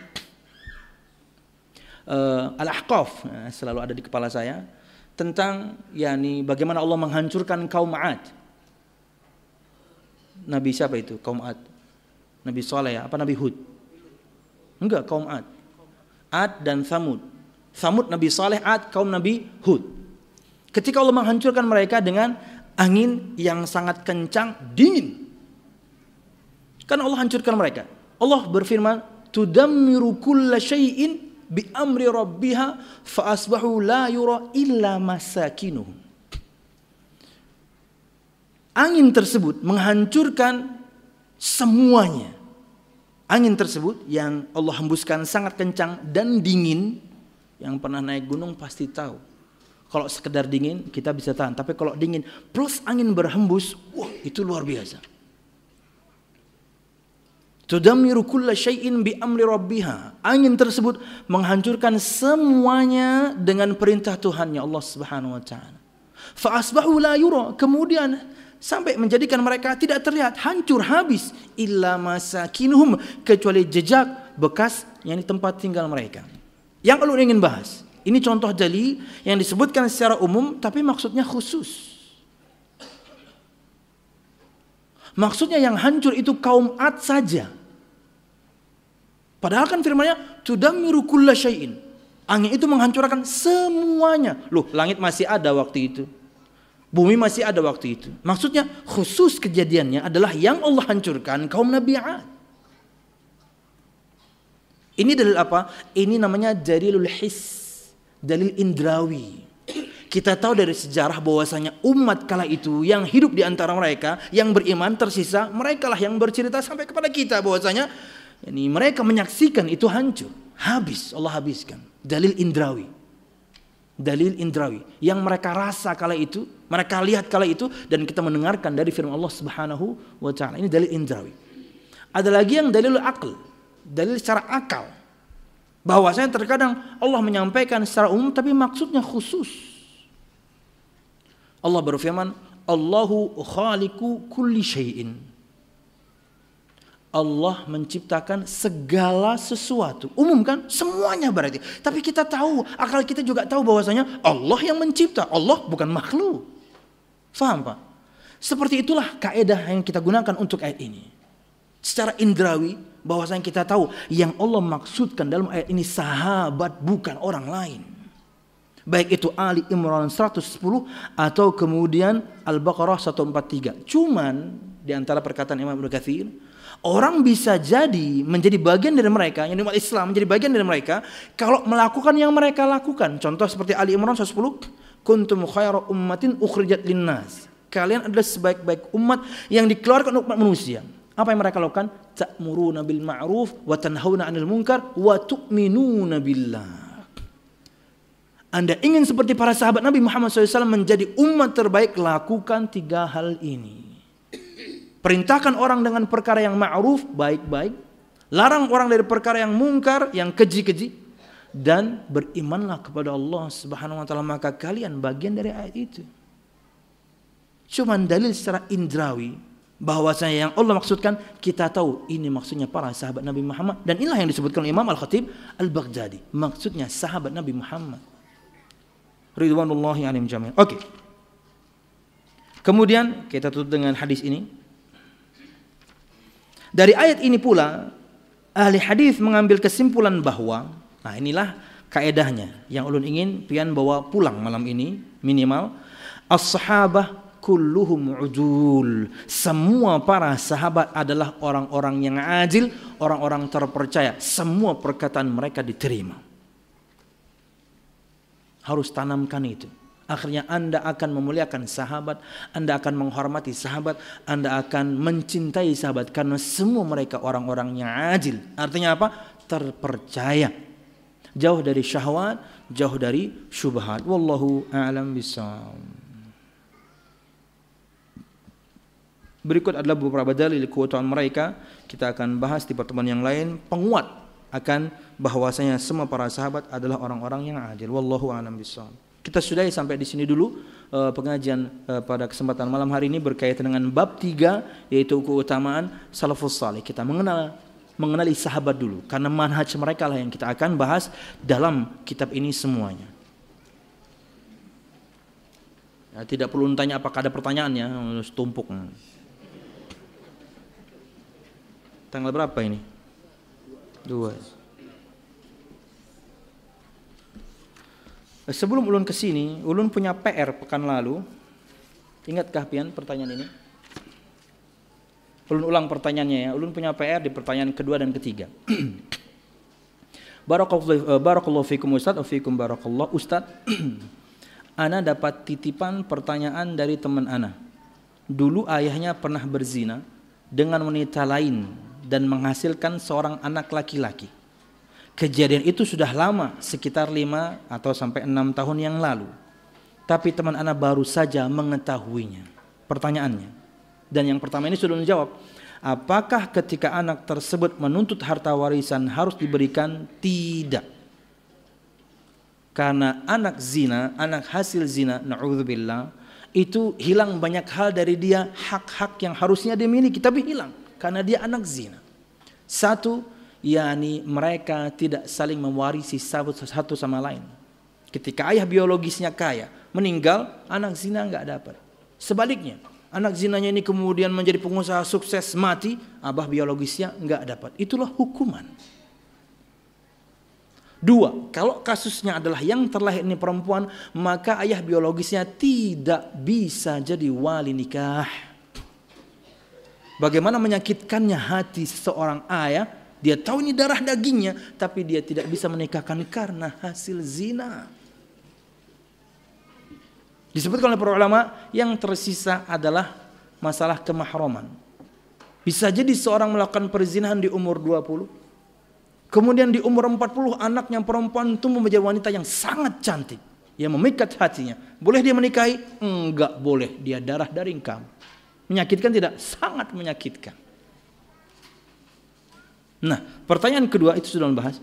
uh, Al-Ahqaf uh, selalu ada di kepala saya tentang yakni bagaimana Allah menghancurkan kaum 'Ad. Nabi siapa itu? Kaum 'Ad. Nabi Saleh apa Nabi Hud? Enggak, kaum 'Ad. 'Ad dan Tsamud. Tsamud Nabi Saleh, 'Ad kaum Nabi Hud. Ketika Allah menghancurkan mereka dengan angin yang sangat kencang, dingin. Kan Allah hancurkan mereka. Allah berfirman, "Tudammiru kulla syai'in bi amri rabbiha fa asbahu la yura illa masakinuhum." Angin tersebut menghancurkan semuanya. Angin tersebut yang Allah hembuskan sangat kencang dan dingin. Yang pernah naik gunung pasti tahu. Kalau sekedar dingin kita bisa tahan, tapi kalau dingin plus angin berhembus, wah itu luar biasa. Tudammiru kulla syai'in bi amri rabbiha. Angin tersebut menghancurkan semuanya dengan perintah Tuhannya Allah Subhanahu wa taala. Fa asbahu la yura, kemudian sampai menjadikan mereka tidak terlihat, hancur habis, illa masakinuhum, kecuali jejak bekas yang di tempat tinggal mereka. Yang Allah ingin bahas, ini contoh dalil yang disebutkan secara umum tapi maksudnya khusus. Maksudnya yang hancur itu kaum 'Ad saja. Padahal kan firman-Nya tudammiru kulla syai'in. Angin itu menghancurkan semuanya. Loh, langit masih ada waktu itu. Bumi masih ada waktu itu. Maksudnya khusus kejadiannya adalah yang Allah hancurkan kaum Nabi 'Ad. Ini dalil apa? Ini namanya dalilul his. Dalil indrawi. Kita tahu dari sejarah bahwasanya umat kala itu yang hidup di antara mereka yang beriman tersisa, merekalah yang bercerita sampai kepada kita bahwasanya ini mereka menyaksikan itu hancur, habis, Allah habiskan. Dalil indrawi. Dalil indrawi yang mereka rasa kala itu, mereka lihat kala itu dan kita mendengarkan dari firman Allah Subhanahu wa taala. Ini dalil indrawi. Ada lagi yang dalil akal, dalil secara akal. Bahwasanya terkadang Allah menyampaikan secara umum tapi maksudnya khusus. Allah berfirman, Allahu khaliqu kulli syai'in. Allah menciptakan segala sesuatu. Umum kan? Semuanya berarti. Tapi kita tahu, akal kita juga tahu bahwasanya Allah yang mencipta. Allah bukan makhluk. Faham Pak? Seperti itulah kaidah yang kita gunakan untuk ayat ini. Secara indrawi, bahwasanya kita tahu yang Allah maksudkan dalam ayat ini sahabat, bukan orang lain. Baik itu Ali Imran seratus sepuluh atau kemudian Al-Baqarah seratus empat puluh tiga. Cuman di antara perkataan Imam Ibnu Katsir, orang bisa jadi menjadi bagian dari mereka, yang umat Islam menjadi bagian dari mereka kalau melakukan yang mereka lakukan. Contoh seperti Ali Imran seratus sepuluh, kuntum khairu ummatin ukhrijat linnas. Kalian adalah sebaik-baik umat yang dikeluarkan untuk umat manusia. Apa yang mereka lakukan? Ta'muruna bil ma'ruf wa tanhauna 'anil munkar wa tu'minuna billah. Anda ingin seperti para sahabat Nabi Muhammad shallallahu alaihi wasallam menjadi umat terbaik, lakukan tiga hal ini. Perintahkan orang dengan perkara yang ma'ruf, baik-baik. Larang orang dari perkara yang mungkar, yang keji-keji. Dan berimanlah kepada Allah subhanahu wa ta'ala. Maka kalian bagian dari ayat itu. Cuman dalil secara indrawi bahwasanya yang Allah maksudkan, kita tahu ini maksudnya para sahabat Nabi Muhammad. Dan inilah yang disebutkan oleh Imam Al-Khatib Al-Baghdadi. Maksudnya sahabat Nabi Muhammad ridwanullahi alaihim jami'an. Oke. Kemudian kita tutup dengan hadis ini. Dari ayat ini pula ahli hadis mengambil kesimpulan bahwa, nah inilah kaedahnya yang ulun ingin pian bawa pulang malam ini, minimal as-sahabah kulluhum udul. Semua para sahabat adalah orang-orang yang adil, orang-orang terpercaya. Semua perkataan mereka diterima. Harus tanamkan itu. Akhirnya Anda akan memuliakan sahabat, Anda akan menghormati sahabat, Anda akan mencintai sahabat karena semua mereka orang-orang yang adil. Artinya apa? Terpercaya. Jauh dari syahwat, jauh dari syubhat. Wallahu a'lam bishawab. Berikut adalah beberapa dalil keutamaan mereka. Kita akan bahas di pertemuan yang lain. Penguat akan bahwasanya semua para sahabat adalah orang-orang yang adil. Wallahu a'lam bishawab. Kita sudahi sampai di sini dulu uh, pengajian uh, pada kesempatan malam hari ini berkaitan dengan bab tiga, yaitu keutamaan salafus salih. Kita mengenal mengenali sahabat dulu karena manhaj mereka lah yang kita akan bahas dalam kitab ini semuanya. Ya, tidak perlu tanya apakah ada pertanyaannya, harus tumpuk. Tanggal berapa ini? Dua. Sebelum ulun kesini, ulun punya P R pekan lalu. Ingatkah pian pertanyaan ini? Ulun ulang pertanyaannya ya. Ulun punya P R di pertanyaan kedua dan ketiga. Barakallahu barakallahu fikum Ustaz, wa fikum barakallahu Ustaz. Ana dapat titipan pertanyaan dari teman ana. Dulu ayahnya pernah berzina dengan wanita lain dan menghasilkan seorang anak laki-laki. Kejadian itu sudah lama, sekitar lima atau sampai enam tahun yang lalu. Tapi teman ana baru saja mengetahuinya. Pertanyaannya, dan yang pertama ini sudah menjawab, apakah ketika anak tersebut menuntut harta warisan harus diberikan? Tidak. Karena anak zina, anak hasil zina, na'udzubillah, itu hilang banyak hal dari dia, hak-hak yang harusnya dia miliki, tapi hilang karena dia anak zina. Satu, yakni mereka tidak saling mewarisi satu sama lain. Ketika ayah biologisnya kaya, meninggal, anak zina enggak dapat. Sebaliknya, anak zinanya ini kemudian menjadi pengusaha sukses, mati, abah biologisnya enggak dapat. Itulah hukuman. Dua, kalau kasusnya adalah yang terlahir ini perempuan, maka ayah biologisnya tidak bisa jadi wali nikah. Bagaimana menyakitkannya hati seseorang ayah, dia tahu ini darah dagingnya, tapi dia tidak bisa menikahkan karena hasil zina. Disebutkan oleh para ulama, yang tersisa adalah masalah kemahroman. Bisa jadi seorang melakukan perzinahan di umur dua puluh, kemudian di umur empat puluh anaknya perempuan tumbuh menjadi wanita yang sangat cantik, yang memikat hatinya. Boleh dia menikahi? Enggak boleh, dia darah daging kamu. Menyakitkan tidak? Sangat menyakitkan. Nah, pertanyaan kedua itu sudah dibahas.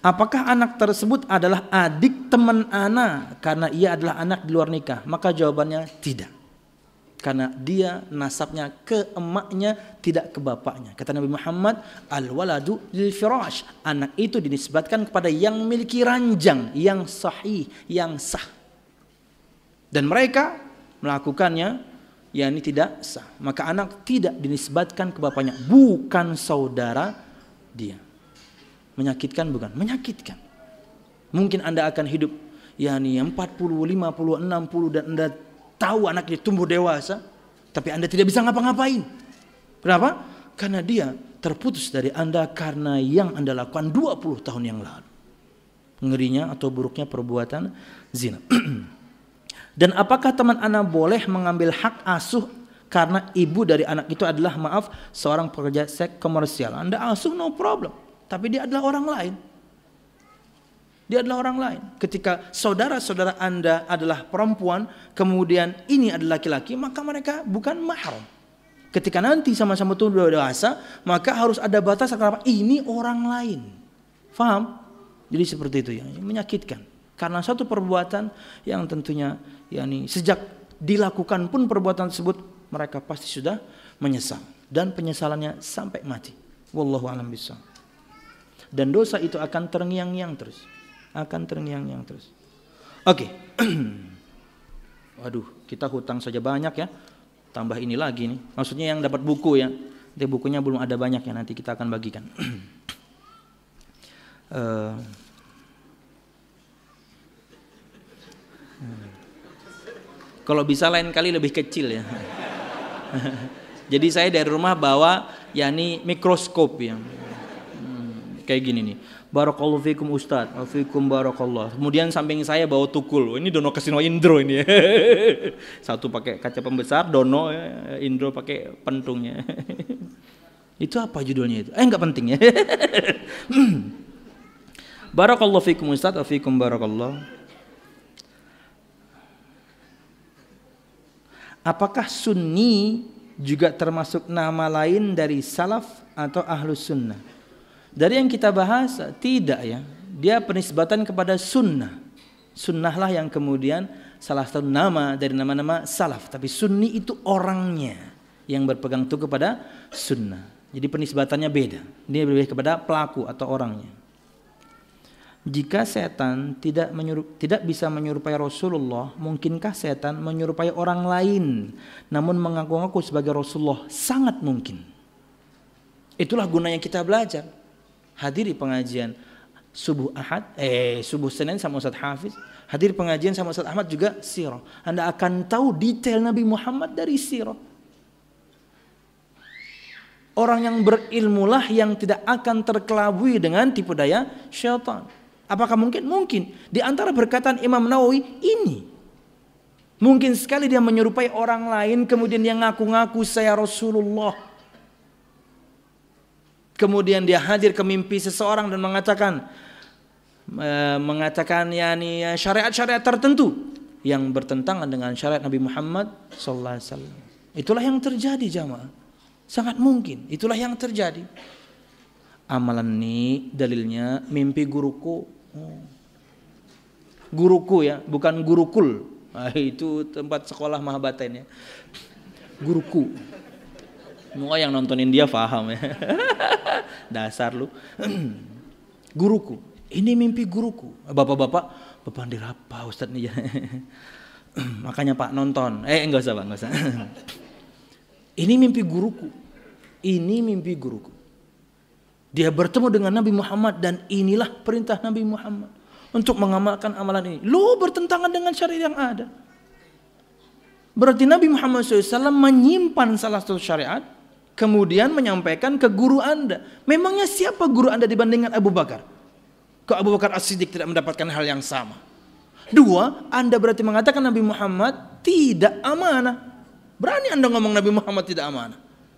Apakah anak tersebut adalah adik teman ana karena ia adalah anak di luar nikah? Maka jawabannya tidak. Karena dia nasabnya ke emaknya, tidak ke bapaknya. Kata Nabi Muhammad, al-waladu lil firash. Anak itu dinisbatkan kepada yang memiliki ranjang, yang sahih, yang sah. Dan mereka melakukannya, yakni tidak sah. Maka anak tidak dinisbatkan ke bapaknya, bukan saudara dia. Menyakitkan bukan? Menyakitkan. Mungkin Anda akan hidup yakni empat puluh, lima puluh, enam puluh dan Anda tahu anaknya tumbuh dewasa, tapi Anda tidak bisa ngapa-ngapain. Kenapa? Karena dia terputus dari Anda karena yang Anda lakukan dua puluh tahun yang lalu. Ngerinya atau buruknya perbuatan zina. Dan apakah teman Anda boleh mengambil hak asuh karena ibu dari anak itu adalah, maaf, seorang pekerja seks komersial? Anda asuh no problem, tapi dia adalah orang lain. Dia adalah orang lain. Ketika saudara-saudara Anda adalah perempuan, kemudian ini adalah laki-laki, maka mereka bukan mahram. Ketika nanti sama-sama tumbuh dewasa, maka harus ada batas. Kenapa? Ini orang lain. Faham? Jadi seperti itu ya, menyakitkan. Karena satu perbuatan yang tentunya yakni sejak dilakukan pun perbuatan tersebut mereka pasti sudah menyesal dan penyesalannya sampai mati. Wallahu a'lam bishawab. Dan dosa itu akan terngiang-ngiang terus. Akan terngiang-ngiang terus. Oke. Waduh, kita hutang saja banyak ya. Tambah ini lagi nih. Maksudnya yang dapat buku ya. Nanti bukunya belum ada banyak ya, nanti kita akan bagikan. uh, Kalau bisa lain kali lebih kecil ya. Jadi saya dari rumah bawa yakni mikroskop yang hmm, kayak gini nih. Barakallahu fikum Ustaz, wa fikum barakallah. Kemudian samping saya bawa tukul. Ini Dono Kasino Indro ini. Satu pakai kaca pembesar, Dono, Indro pakai pentungnya. Itu apa judulnya itu? Eh enggak penting ya. Barakallahu fikum Ustaz, wa fikum barakallah. Apakah sunni juga termasuk nama lain dari salaf atau ahlus sunnah? Dari yang kita bahas, tidak ya. Dia penisbatan kepada sunnah. Sunnahlah yang kemudian salah satu nama dari nama-nama salaf. Tapi sunni itu orangnya yang berpegang teguh kepada sunnah. Jadi penisbatannya beda. Dia lebih kepada pelaku atau orangnya. Jika setan tidak menyerup, tidak bisa menyerupai Rasulullah, mungkinkah setan menyerupai orang lain namun mengaku-ngaku sebagai Rasulullah? Sangat mungkin. Itulah gunanya kita belajar. Hadiri pengajian subuh Ahad, eh subuh Senin sama Ustaz Hafiz. Hadir pengajian sama Ustaz Ahmad juga sirah. Anda akan tahu detail Nabi Muhammad dari sirah. Orang yang berilmulah yang tidak akan terkelabui dengan tipu daya syaitan. Apakah mungkin? Mungkin. Di antara perkataan Imam Nawawi ini. Mungkin sekali dia menyerupai orang lain kemudian dia ngaku-ngaku saya Rasulullah. Kemudian dia hadir ke mimpi seseorang dan mengatakan uh, mengatakan yakni syariat-syariat tertentu yang bertentangan dengan syariat Nabi Muhammad sallallahu alaihi wasallam. Itulah yang terjadi jamaah. Sangat mungkin. Itulah yang terjadi. Amalan ini dalilnya mimpi guruku. Oh. Guruku ya, bukan gurukul. Nah, itu tempat sekolah Mahabatain ya. Guruku. Semua yang nontonin dia paham ya. Dasar lu. Guruku. Ini mimpi guruku. Bapak-bapak, bapak dirapa Ustaz nih ya. Makanya Pak nonton. Eh enggak usah Pak, enggak usah. Ini mimpi guruku. Ini mimpi guruku. Dia bertemu dengan Nabi Muhammad dan inilah perintah Nabi Muhammad untuk mengamalkan amalan ini. Lo bertentangan dengan syariat yang ada. Berarti Nabi Muhammad shallallahu alaihi wasallam menyimpan salah satu syariat kemudian menyampaikan ke guru Anda. Memangnya siapa guru Anda dibandingkan Abu Bakar? Kok Abu Bakar As-Siddiq tidak mendapatkan hal yang sama? Dua, Anda berarti mengatakan Nabi Muhammad tidak amanah. Berani Anda ngomong Nabi Muhammad tidak amanah?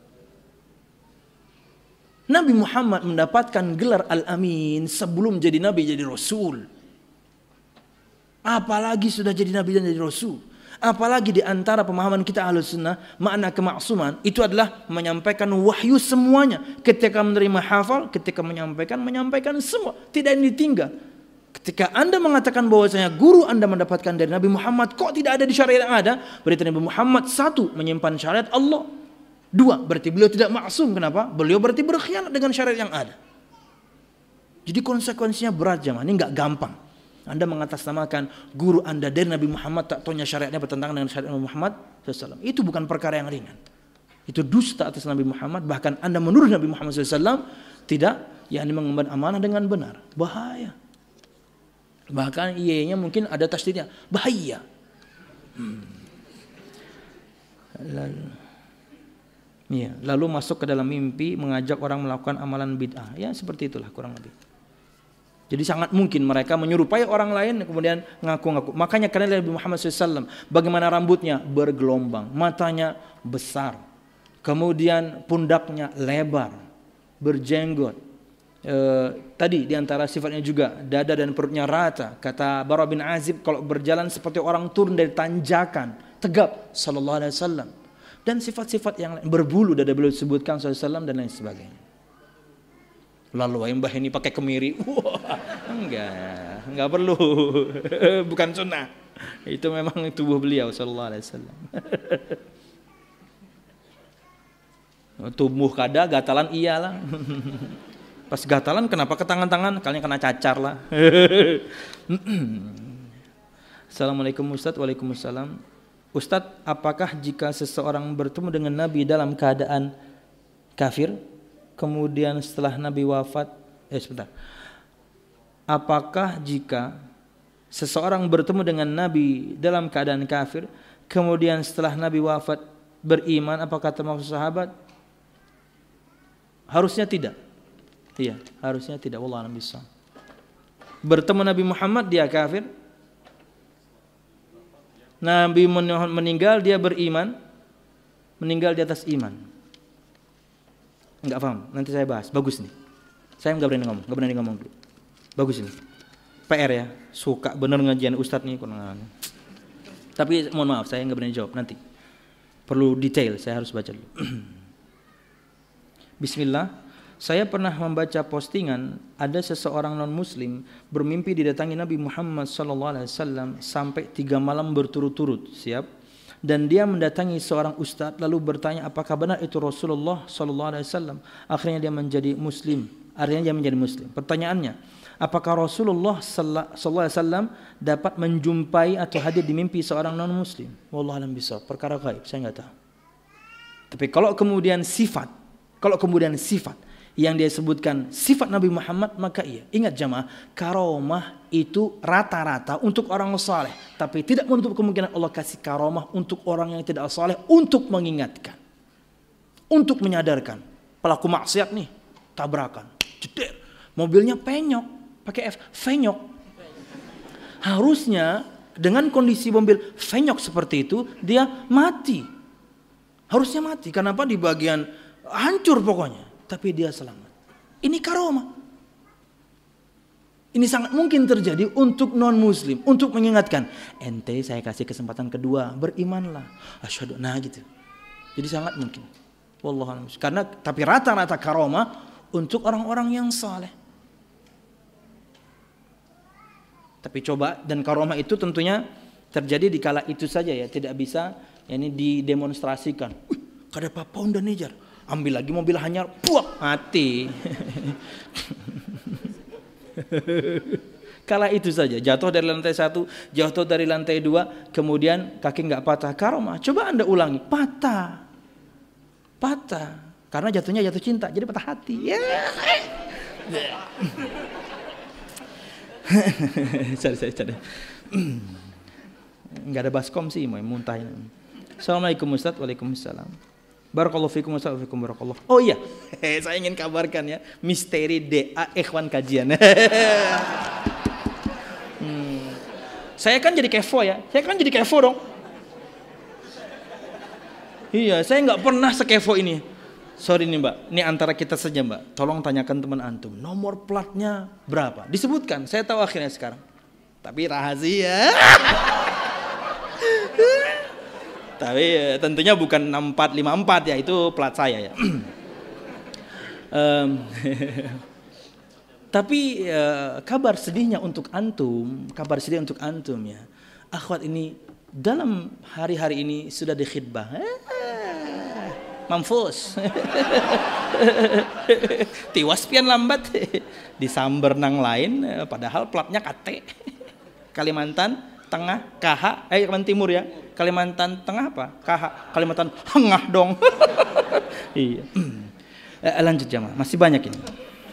Nabi Muhammad mendapatkan gelar Al-Amin sebelum jadi Nabi, jadi Rasul. Apalagi sudah jadi Nabi dan jadi Rasul. Apalagi di antara pemahaman kita Ahlus Sunnah, makna kemaksuman itu adalah menyampaikan wahyu semuanya. Ketika menerima hafal, ketika menyampaikan, menyampaikan semua, tidak yang ditinggal. Ketika Anda mengatakan bahwasanya guru Anda mendapatkan dari Nabi Muhammad, kok tidak ada di syariat yang ada? Berarti Nabi Muhammad satu, menyimpan syariat Allah. Dua, berarti beliau tidak maksum. Kenapa? Beliau berarti berkhianat dengan syariat yang ada. Jadi konsekuensinya berat jemaah, ini nggak gampang. Anda mengatasnamakan guru Anda dari Nabi Muhammad, tak taunya syariatnya bertentangan dengan syariat Nabi Muhammad shallallahu alaihi wasallam. Itu bukan perkara yang ringan. Itu dusta atas Nabi Muhammad. Bahkan Anda menuduh Nabi Muhammad shallallahu alaihi wasallam tidak, yakni mengemban amanah dengan benar. Bahaya. Bahkan iya-nya mungkin ada tasdidnya, bahaya. Hmm. Lalu, ya, lalu masuk ke dalam mimpi mengajak orang melakukan amalan bid'ah. Ya seperti itulah kurang lebih. Jadi sangat mungkin mereka menyerupai orang lain kemudian ngaku-ngaku. Makanya karena Nabi Muhammad shallallahu alaihi wasallam bagaimana rambutnya bergelombang, matanya besar, kemudian pundaknya lebar, berjenggot. E, tadi diantara sifatnya juga dada dan perutnya rata. Kata Bara bin Azib, kalau berjalan seperti orang turun dari tanjakan, tegap sallallahu alaihi wasallam. Dan sifat-sifat yang lain, berbulu dada beliau disebutkan sallallahu alaihi wasallam dan lain sebagainya. Lalu yang mbah ini pakai kemiri, wah, enggak, enggak perlu, bukan sunnah. Itu memang tubuh beliau sallallahu alaihi wasallam. Tubuh kada, gatalan iyalah. Pas gatalan kenapa ke tangan-tangan? Kalian kena cacar lah. Assalamualaikum Ustaz. Waalaikumsalam. Ustaz, apakah jika seseorang bertemu dengan Nabi dalam keadaan kafir, kemudian setelah Nabi wafat, eh sebentar. Apakah jika seseorang bertemu dengan Nabi dalam keadaan kafir, kemudian setelah Nabi wafat beriman, apakah termasuk sahabat? Harusnya tidak. Iya, harusnya tidak. Wallahu a'lam bishawab. Bertemu Nabi Muhammad dia kafir. Nabi meninggal dia beriman, meninggal di atas iman. Enggak paham, nanti saya bahas. Bagus nih. Saya enggak berani ngomong, enggak berani ngomong dulu. Bagus ini. P R ya, suka bener ngajian Ustadz nih. Tapi mohon maaf, saya enggak berani jawab nanti. Perlu detail, saya harus baca dulu. Bismillah. Saya pernah membaca postingan ada seseorang non muslim bermimpi didatangi Nabi Muhammad sallallahu alaihi wasallam sampai tiga malam berturut-turut, siap? Dan dia mendatangi seorang ustadz lalu bertanya apakah benar itu Rasulullah sallallahu alaihi wasallam. Akhirnya dia menjadi muslim. Akhirnya dia menjadi muslim. Pertanyaannya, apakah Rasulullah sallallahu alaihi wasallam dapat menjumpai atau hadir di mimpi seorang non muslim? Wallahu a'lam bishawab. Perkara gaib, saya enggak tahu. Tapi kalau kemudian sifat, kalau kemudian sifat yang dia sebutkan sifat Nabi Muhammad, maka iya. Ingat jamaah, karomah itu rata-rata untuk orang saleh, tapi tidak menutup kemungkinan Allah kasih karomah untuk orang yang tidak saleh, untuk mengingatkan, untuk menyadarkan. Pelaku maksiat nih, tabrakan, jeder, mobilnya penyok, pakai F, fenyok. Harusnya dengan kondisi mobil fenyok seperti itu, dia mati. Harusnya mati, kenapa? Di bagian hancur pokoknya. Tapi dia selamat. Ini karomah. Ini sangat mungkin terjadi untuk non muslim, untuk mengingatkan, ente saya kasih kesempatan kedua, berimanlah. Asyhadu, nah gitu. Jadi sangat mungkin. Wallahu a'lam. Karena tapi rata-rata karomah untuk orang-orang yang saleh. Tapi coba, dan karomah itu tentunya terjadi di kala itu saja ya, tidak bisa ini didemonstrasikan. Wih, kada apa-apa unda nejar. Ambil lagi mobil hanyar, puak, mati. Kala itu saja, jatuh dari lantai satu, jatuh dari lantai dua, kemudian kaki nggak patah, karomah. Coba anda ulangi, patah, patah, karena jatuhnya jatuh cinta, jadi patah hati. Yeah. Sorry, sorry, sorry. Nggak ada baskom sih, mau muntahin. Assalamualaikum Ustaz. Waalaikumsalam. Barakallahu fikum wassalamualaikum barakallahu. Oh iya, saya ingin kabarkan ya, misteri D A ikhwan kajian. hmm. Saya kan jadi kevo ya, saya kan jadi kevo dong. Iya, saya nggak pernah sekevo ini. Sorry nih mbak, ini antara kita saja mbak. Tolong tanyakan teman antum, nomor platnya berapa? Disebutkan, saya tahu akhirnya sekarang. Tapi rahasia. Tapi ya, tentunya bukan enam empat lima empat ya, itu plat saya ya. um, Tapi uh, kabar sedihnya untuk antum, kabar sedih untuk antum ya. Akhwat ini dalam hari-hari ini sudah dikhidbah. Eh, mampus. Tiwas pian lambat. Disamber nang lain padahal platnya K T. Kalimantan Tengah K H, eh Kalimantan Timur ya. Kalimantan Tengah apa? K H. Kalimantan Hengah dong. Iya. Eh, lanjut jamaah, masih banyak ini.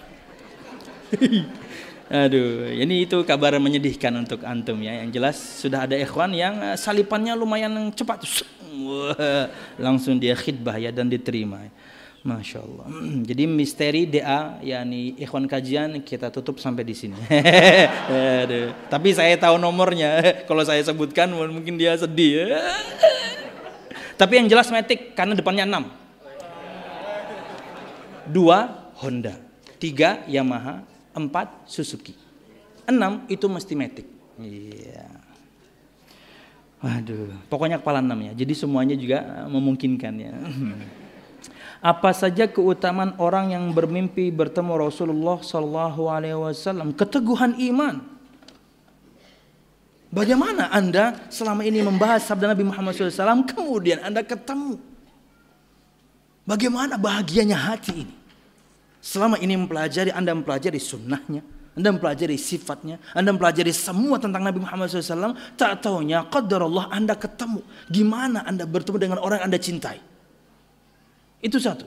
Aduh, ini itu kabar menyedihkan untuk antum ya. Yang jelas sudah ada ikhwan yang salipannya lumayan cepat, wah, langsung dia khidbah ya dan diterima. Masya Allah. Jadi misteri D A, yakni ikhwan kajian kita tutup sampai di sini. Aduh. Tapi saya tahu nomornya. Kalau saya sebutkan mungkin dia sedih. Tapi yang jelas metik karena depannya enam. Dua Honda, tiga Yamaha, empat Suzuki, enam itu mesti metik. Iya. Waduh, pokoknya kepala enam ya. Jadi semuanya juga memungkinkan ya. Apa saja keutamaan orang yang bermimpi bertemu Rasulullah Sallallahu Alaihi Wasallam? Keteguhan iman. Bagaimana Anda selama ini membahas sabda Nabi Muhammad shallallahu alaihi wasallam, kemudian Anda ketemu? Bagaimana bahagianya hati ini? Selama ini mempelajari, Anda mempelajari sunnahnya, Anda mempelajari sifatnya, Anda mempelajari semua tentang Nabi Muhammad shallallahu alaihi wasallam. Tak taunya qadarullah Anda ketemu. Gimana Anda bertemu dengan orang yang Anda cintai? Itu satu.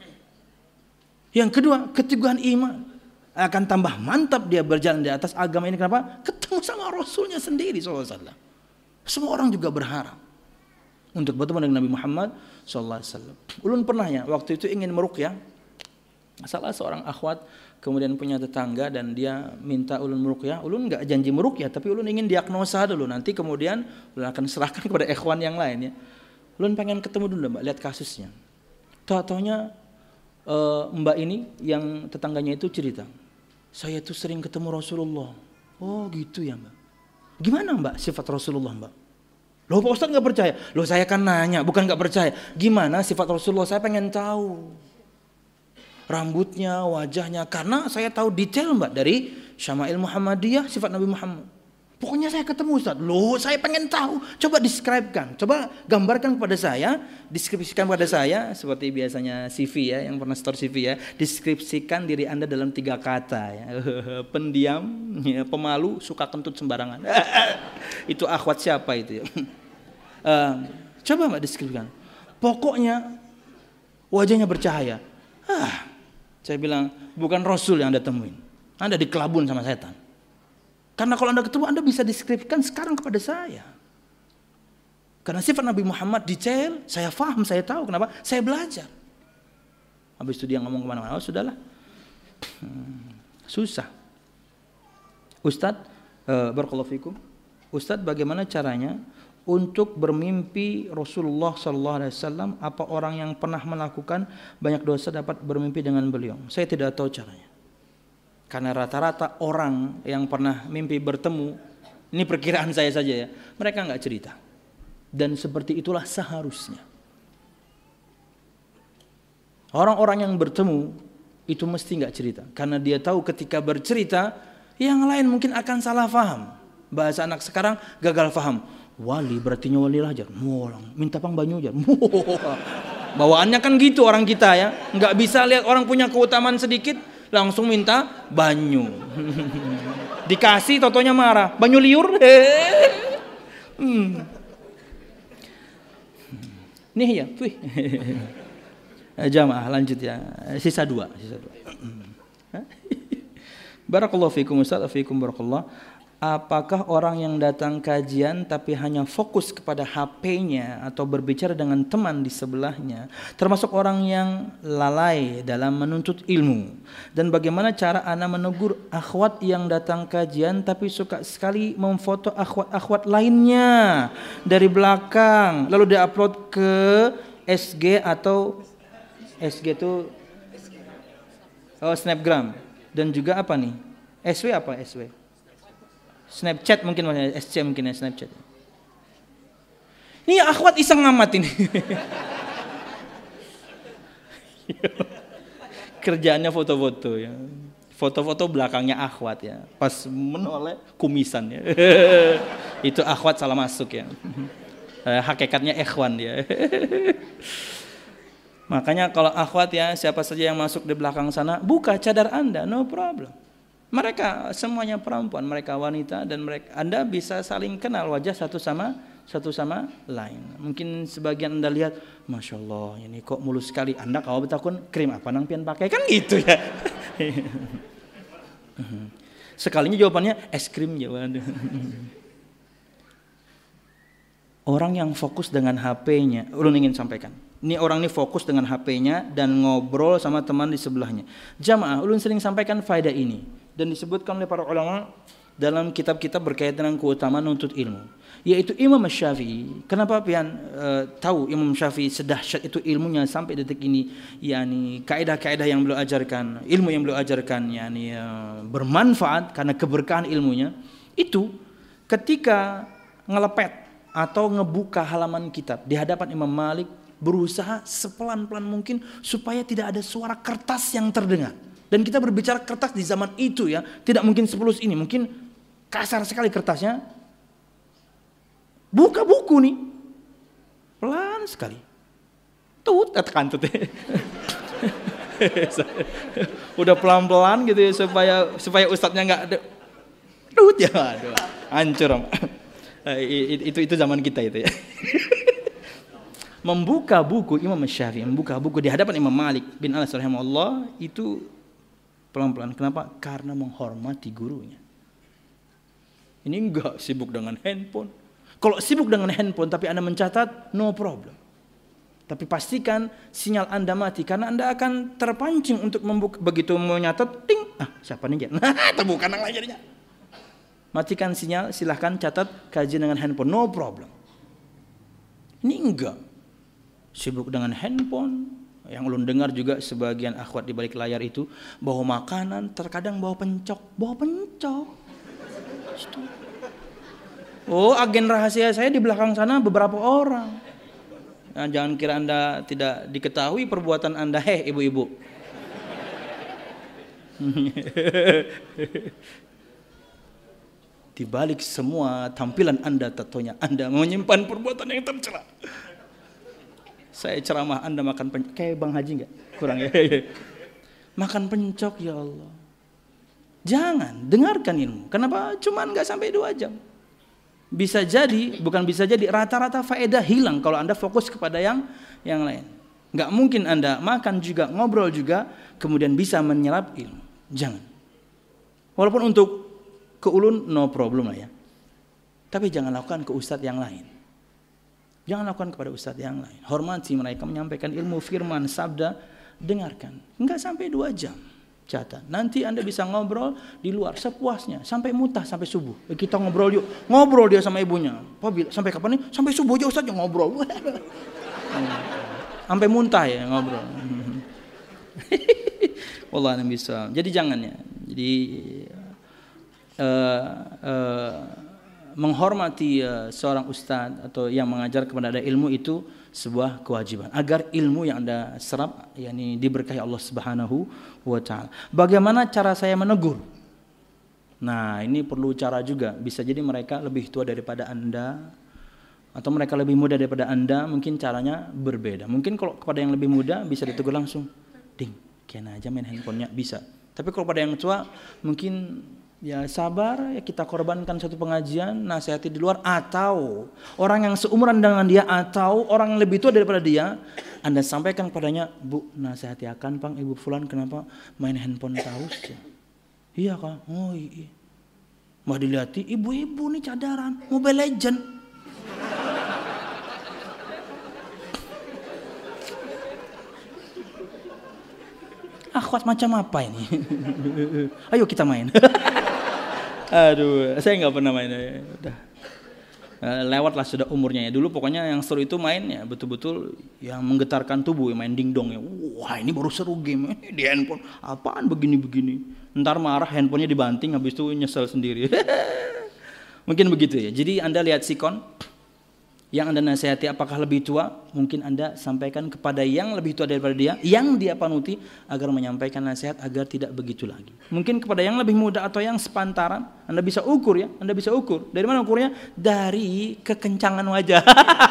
Yang kedua, keteguhan iman. Akan tambah mantap dia berjalan di atas agama ini. Kenapa? Ketemu sama Rasulnya sendiri shallallahu alaihi wasallam. Semua orang juga berharap untuk bertemu dengan Nabi Muhammad shallallahu alaihi wasallam. Ulun pernah ya, waktu itu ingin meruqyah. Salah seorang akhwat kemudian punya tetangga dan dia minta ulun meruqyah. Ulun enggak janji meruqyah, tapi ulun ingin diagnosa dulu. Nanti kemudian ulun akan serahkan kepada ikhwan yang lain ya. Ulun pengen ketemu dulu Mbak, lihat kasusnya. Tahu-taunya uh, Mbak ini yang tetangganya itu cerita, saya tuh sering ketemu Rasulullah. Oh gitu ya Mbak. Gimana Mbak sifat Rasulullah Mbak? Loh Pak Ustadz nggak percaya? Loh saya kan nanya, bukan nggak percaya. Gimana sifat Rasulullah? Saya pengen tahu. Rambutnya, wajahnya, karena saya tahu detail Mbak dari Syama'il Muhammadiyah sifat Nabi Muhammad. Pokoknya saya ketemu Ustaz. Loh saya pengen tahu. Coba describe-kan, coba gambarkan kepada saya, deskripsikan kepada saya seperti biasanya C V ya, yang pernah store C V ya. Deskripsikan diri Anda dalam tiga kata ya. Pendiam, ya, pemalu, suka kentut sembarangan. Itu akhwat siapa itu ya? Uh, coba Mbak deskripsikan. Pokoknya wajahnya bercahaya. Ah, saya bilang bukan Rasul yang Anda temuin. Anda dikelabun sama setan. Karena kalau Anda ketemu, Anda bisa deskripsikan sekarang kepada saya. Karena sifat Nabi Muhammad detail, saya paham, saya tahu. Kenapa? Saya belajar. Habis itu dia ngomong kemana-mana, oh sudahlah. Hmm, susah. Ustadz, uh, barakallahu fikum. Ustadz, bagaimana caranya untuk bermimpi Rasulullah Sallallahu Alaihi Wasallam? Apa orang yang pernah melakukan banyak dosa dapat bermimpi dengan beliau? Saya tidak tahu caranya. Karena rata-rata orang yang pernah mimpi bertemu, ini perkiraan saya saja ya, mereka nggak cerita. Dan seperti itulah seharusnya. Orang-orang yang bertemu itu mesti nggak cerita, karena dia tahu ketika bercerita, yang lain mungkin akan salah faham. Bahasa anak sekarang gagal faham. Wali berarti wali lajar, mulang, minta pang banyu jar. Bawaannya kan gitu orang kita ya, nggak bisa lihat orang punya keutamaan sedikit, langsung minta banyu. Dikasih totonya marah, banyu liur. hmm. Nih ya, wih. Jamaah lanjut ya, sisa dua, sisa dua. Barakallahu fikum Ustaz, fikum barakallah. Apakah orang yang datang kajian tapi hanya fokus kepada H P-nya atau berbicara dengan teman di sebelahnya, termasuk orang yang lalai dalam menuntut ilmu? Dan bagaimana cara Anda menegur akhwat yang datang kajian tapi suka sekali memfoto akhwat-akhwat lainnya dari belakang lalu diupload ke S G atau S G itu oh, Snapgram dan juga apa nih? S W apa S W? Snapchat mungkin, S C mungkin ya, Snapchat. Ini akhwat iseng amat ini. Kerjaannya foto-foto ya. Foto-foto belakangnya akhwat ya. Pas menoleh kumisan ya. Itu akhwat salah masuk ya. Hakikatnya ikhwan dia. Makanya kalau akhwat ya, siapa saja yang masuk di belakang sana, buka cadar Anda, no problem. Mereka semuanya perempuan, mereka wanita, dan mereka Anda bisa saling kenal wajah satu sama satu sama lain. Mungkin sebagian Anda lihat, Masya Allah, ini kok mulus sekali. Anda kalau betakun krim apa nang pian pakai kan gitu ya. Sekalinya jawabannya es krim jawaban. Orang yang fokus dengan H P-nya, ulun ingin sampaikan. Ini orang ini fokus dengan H P-nya dan ngobrol sama teman di sebelahnya. Jamaah, ulun sering sampaikan faedah ini dan disebutkan oleh para ulama dalam kitab-kitab berkaitan dengan keutamaan nuntut ilmu. Yaitu Imam Syafi'i. Kenapa pian e, tahu Imam Syafi'i sedahsyat itu ilmunya sampai detik ini? Yani kaidah-kaidah yang beliau ajarkan, ilmu yang beliau ajarkan, yani e, bermanfaat karena keberkahan ilmunya. Itu ketika ngelepet atau ngebuka halaman kitab di hadapan Imam Malik, berusaha sepelan-pelan mungkin supaya tidak ada suara kertas yang terdengar. Dan kita berbicara kertas di zaman itu ya, tidak mungkin sepulus ini, mungkin kasar sekali kertasnya. Buka buku nih, pelan sekali. Tut, tekan tut. Udah pelan-pelan gitu ya supaya supaya ustadznya nggak ada. Tut ya, aduh, hancur. Itu itu zaman kita itu ya. Membuka buku Imam Syafi'i, membuka buku di hadapan Imam Malik bin Anas rahimahullah itu pelan-pelan. Kenapa? Karena menghormati gurunya. Ini enggak sibuk dengan handphone. Kalau sibuk dengan handphone tapi Anda mencatat, no problem. Tapi pastikan sinyal Anda mati karena Anda akan terpancing untuk membuka. Begitu mau nyatat, ting, ah siapa nih? Nah, terbuka nang layarnya. Matikan sinyal, silahkan catat kajian dengan handphone, no problem. Ini enggak. Sibuk dengan handphone. Yang ulun dengar juga sebagian akhwat di balik layar itu bawa makanan, terkadang bawa pencok, bawa pencok. Oh, agen rahasia saya di belakang sana beberapa orang. Nah, jangan kira Anda tidak diketahui perbuatan Anda, heh ibu-ibu. Di balik semua tampilan Anda, tatonya Anda menyimpan perbuatan yang tercela. Saya ceramah Anda makan pencok, kayak Bang Haji enggak? Kurang ya. Makan pencok ya Allah. Jangan, dengarkan ilmu. Kenapa? Cuman enggak sampai dua jam. Bisa jadi, bukan bisa jadi, rata-rata faedah hilang kalau Anda fokus kepada yang yang lain. Enggak mungkin Anda makan juga, ngobrol juga, kemudian bisa menyerap ilmu. Jangan. Walaupun untuk ke ulun, no problem lah ya. Tapi jangan lakukan ke ustadz yang lain. Jangan lakukan kepada ustadz yang lain. Hormati mereka menyampaikan ilmu firman, sabda, dengarkan. Enggak sampai dua jam. Catat. Nanti Anda bisa ngobrol di luar sepuasnya sampai mutah sampai subuh. Kita ngobrol yuk. Ngobrol dia sama ibunya. Pak, sampai kapan nih? Sampai subuh aja ustadz ngobrol. Sampai muntah ya ngobrol. Wallah a'lam bishawab. Jadi jangan ya. Jadi uh, uh, menghormati uh, seorang ustadz atau yang mengajar kepada ada ilmu itu sebuah kewajiban agar ilmu yang Anda serap yakni diberkahi Allah Subhanahu wa taala. Bagaimana cara saya menegur? Nah, ini perlu cara juga. Bisa jadi mereka lebih tua daripada Anda atau mereka lebih muda daripada Anda, mungkin caranya berbeda. Mungkin kalau kepada yang lebih muda bisa ditegur langsung. Ding, kena aja main handphonenya, bisa. Tapi kalau pada yang tua mungkin ya sabar, ya kita korbankan satu pengajian, nasihati di luar, atau orang yang seumuran dengan dia atau orang yang lebih tua daripada dia, Anda sampaikan padanya, Bu, nasihati akan Pang Ibu Fulan kenapa main handphone terus ya? Iya Kak, oh iya. Mau dilihati, ibu-ibu nih cadaran, Mobile Legend. Akhwat macam apa ini? Ayo kita main. Aduh, saya nggak pernah main. Udah lewat lah sudah umurnya ya. Dulu pokoknya yang seru itu main ya betul-betul yang menggetarkan tubuh, main dingdong ya. Wah ini baru seru game di handphone. Apaan begini-begini? Ntar marah handphonenya dibanting, habis itu nyesel sendiri. Mungkin begitu ya. Jadi Anda lihat sikon, Yang Anda nasihati apakah lebih tua? Mungkin Anda sampaikan kepada yang lebih tua daripada dia, yang dia panuti, agar menyampaikan nasihat agar tidak begitu lagi. Mungkin kepada yang lebih muda atau yang sepantaran, Anda bisa ukur ya, Anda bisa ukur. Dari mana ukurnya? Dari kekencangan wajah.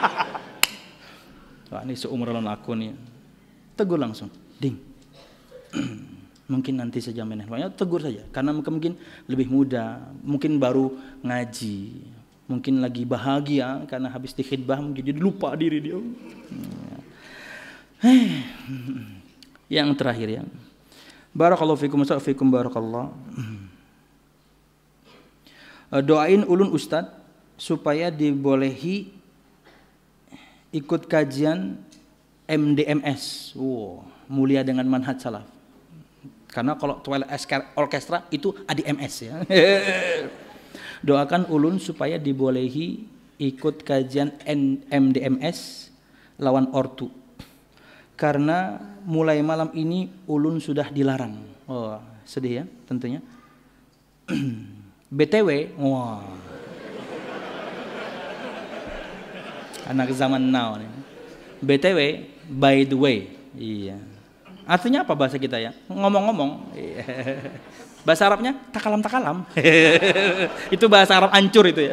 Wah, ini seumuran aku nih. Tegur langsung, ding. Mungkin nanti saja meneh. Tegur saja, karena mungkin lebih muda, mungkin baru ngaji. Mungkin lagi bahagia karena habis dikhidbah, mungkin jadi lupa diri dia. Yang terakhir ya. Barakallahu fikum wa fikum barakallah. Doain ulun Ustadz supaya dibolehi ikut kajian M D M S. Wow, mulia dengan manhaj salaf. Karena kalau Twilight Orchestra itu A D M S ya. Doakan ulun supaya dibolehi ikut kajian M D M S lawan ortu. Karena mulai malam ini ulun sudah dilarang. Oh, sedih ya tentunya. B T W, wah. Anak zaman now nih. B T W, by the way. Iya. Artinya apa bahasa kita ya? Ngomong-ngomong. Iya. Bahasa Arabnya takalam takalam. Itu bahasa Arab ancur itu ya.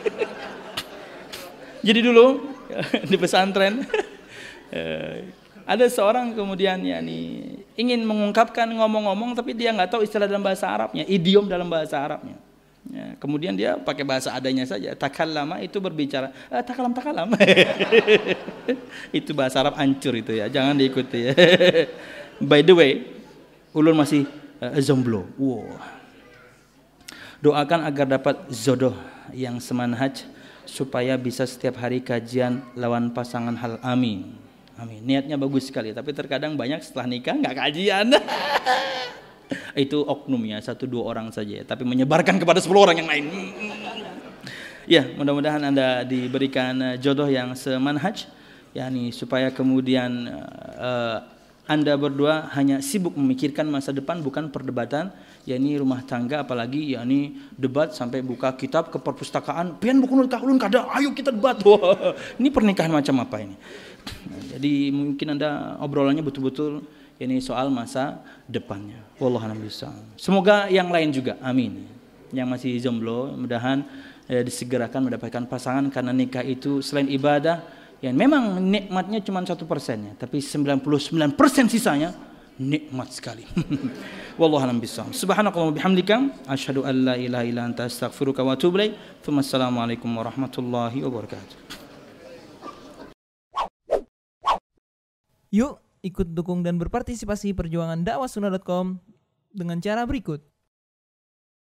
Jadi dulu di pesantren ada seorang kemudian ya nih ingin mengungkapkan ngomong-ngomong tapi dia nggak tahu istilah dalam bahasa Arabnya, idiom dalam bahasa Arabnya. Ya, kemudian dia pakai bahasa adanya saja. Takallama itu berbicara, eh, takalam takalam. Itu bahasa Arab ancur itu ya, jangan diikuti ya. By the way, ulun masih Uh, zomblo. Wow. Doakan agar dapat jodoh yang semanhaj supaya bisa setiap hari kajian lawan pasangan hal. Amin. Amin. Niatnya bagus sekali, tapi terkadang banyak setelah nikah nggak kajian. Itu oknumnya satu dua orang saja, tapi menyebarkan kepada sepuluh orang yang lain. Ya, mudah-mudahan Anda diberikan jodoh yang semanhaj, yakni supaya kemudian uh, Anda berdua hanya sibuk memikirkan masa depan, bukan perdebatan, yakni rumah tangga, apalagi yakni debat sampai buka kitab ke perpustakaan, pian buku nikah ulun kada, ayo kita debat. Wah, ini pernikahan macam apa ini? Nah, jadi mungkin Anda obrolannya betul-betul ini soal masa depannya. Wallahu a'lam bishawab. Semoga yang lain juga, amin. Yang masih jomblo, mudahan eh, disegerakan mendapatkan pasangan, karena nikah itu selain ibadah, ya memang nikmatnya cuma satu persennya, tapi sembilan puluh sembilan persen sisanya nikmat sekali. Wallahu a'lam bishawab. Subhanakallahumma bihamdika asyhadu an la ilaha illa anta astaghfiruka wa atubu ilaik. Wassalamualaikum warahmatullahi wabarakatuh. Yuk ikut dukung dan berpartisipasi perjuangan dakwah sunnah dot com dengan cara berikut.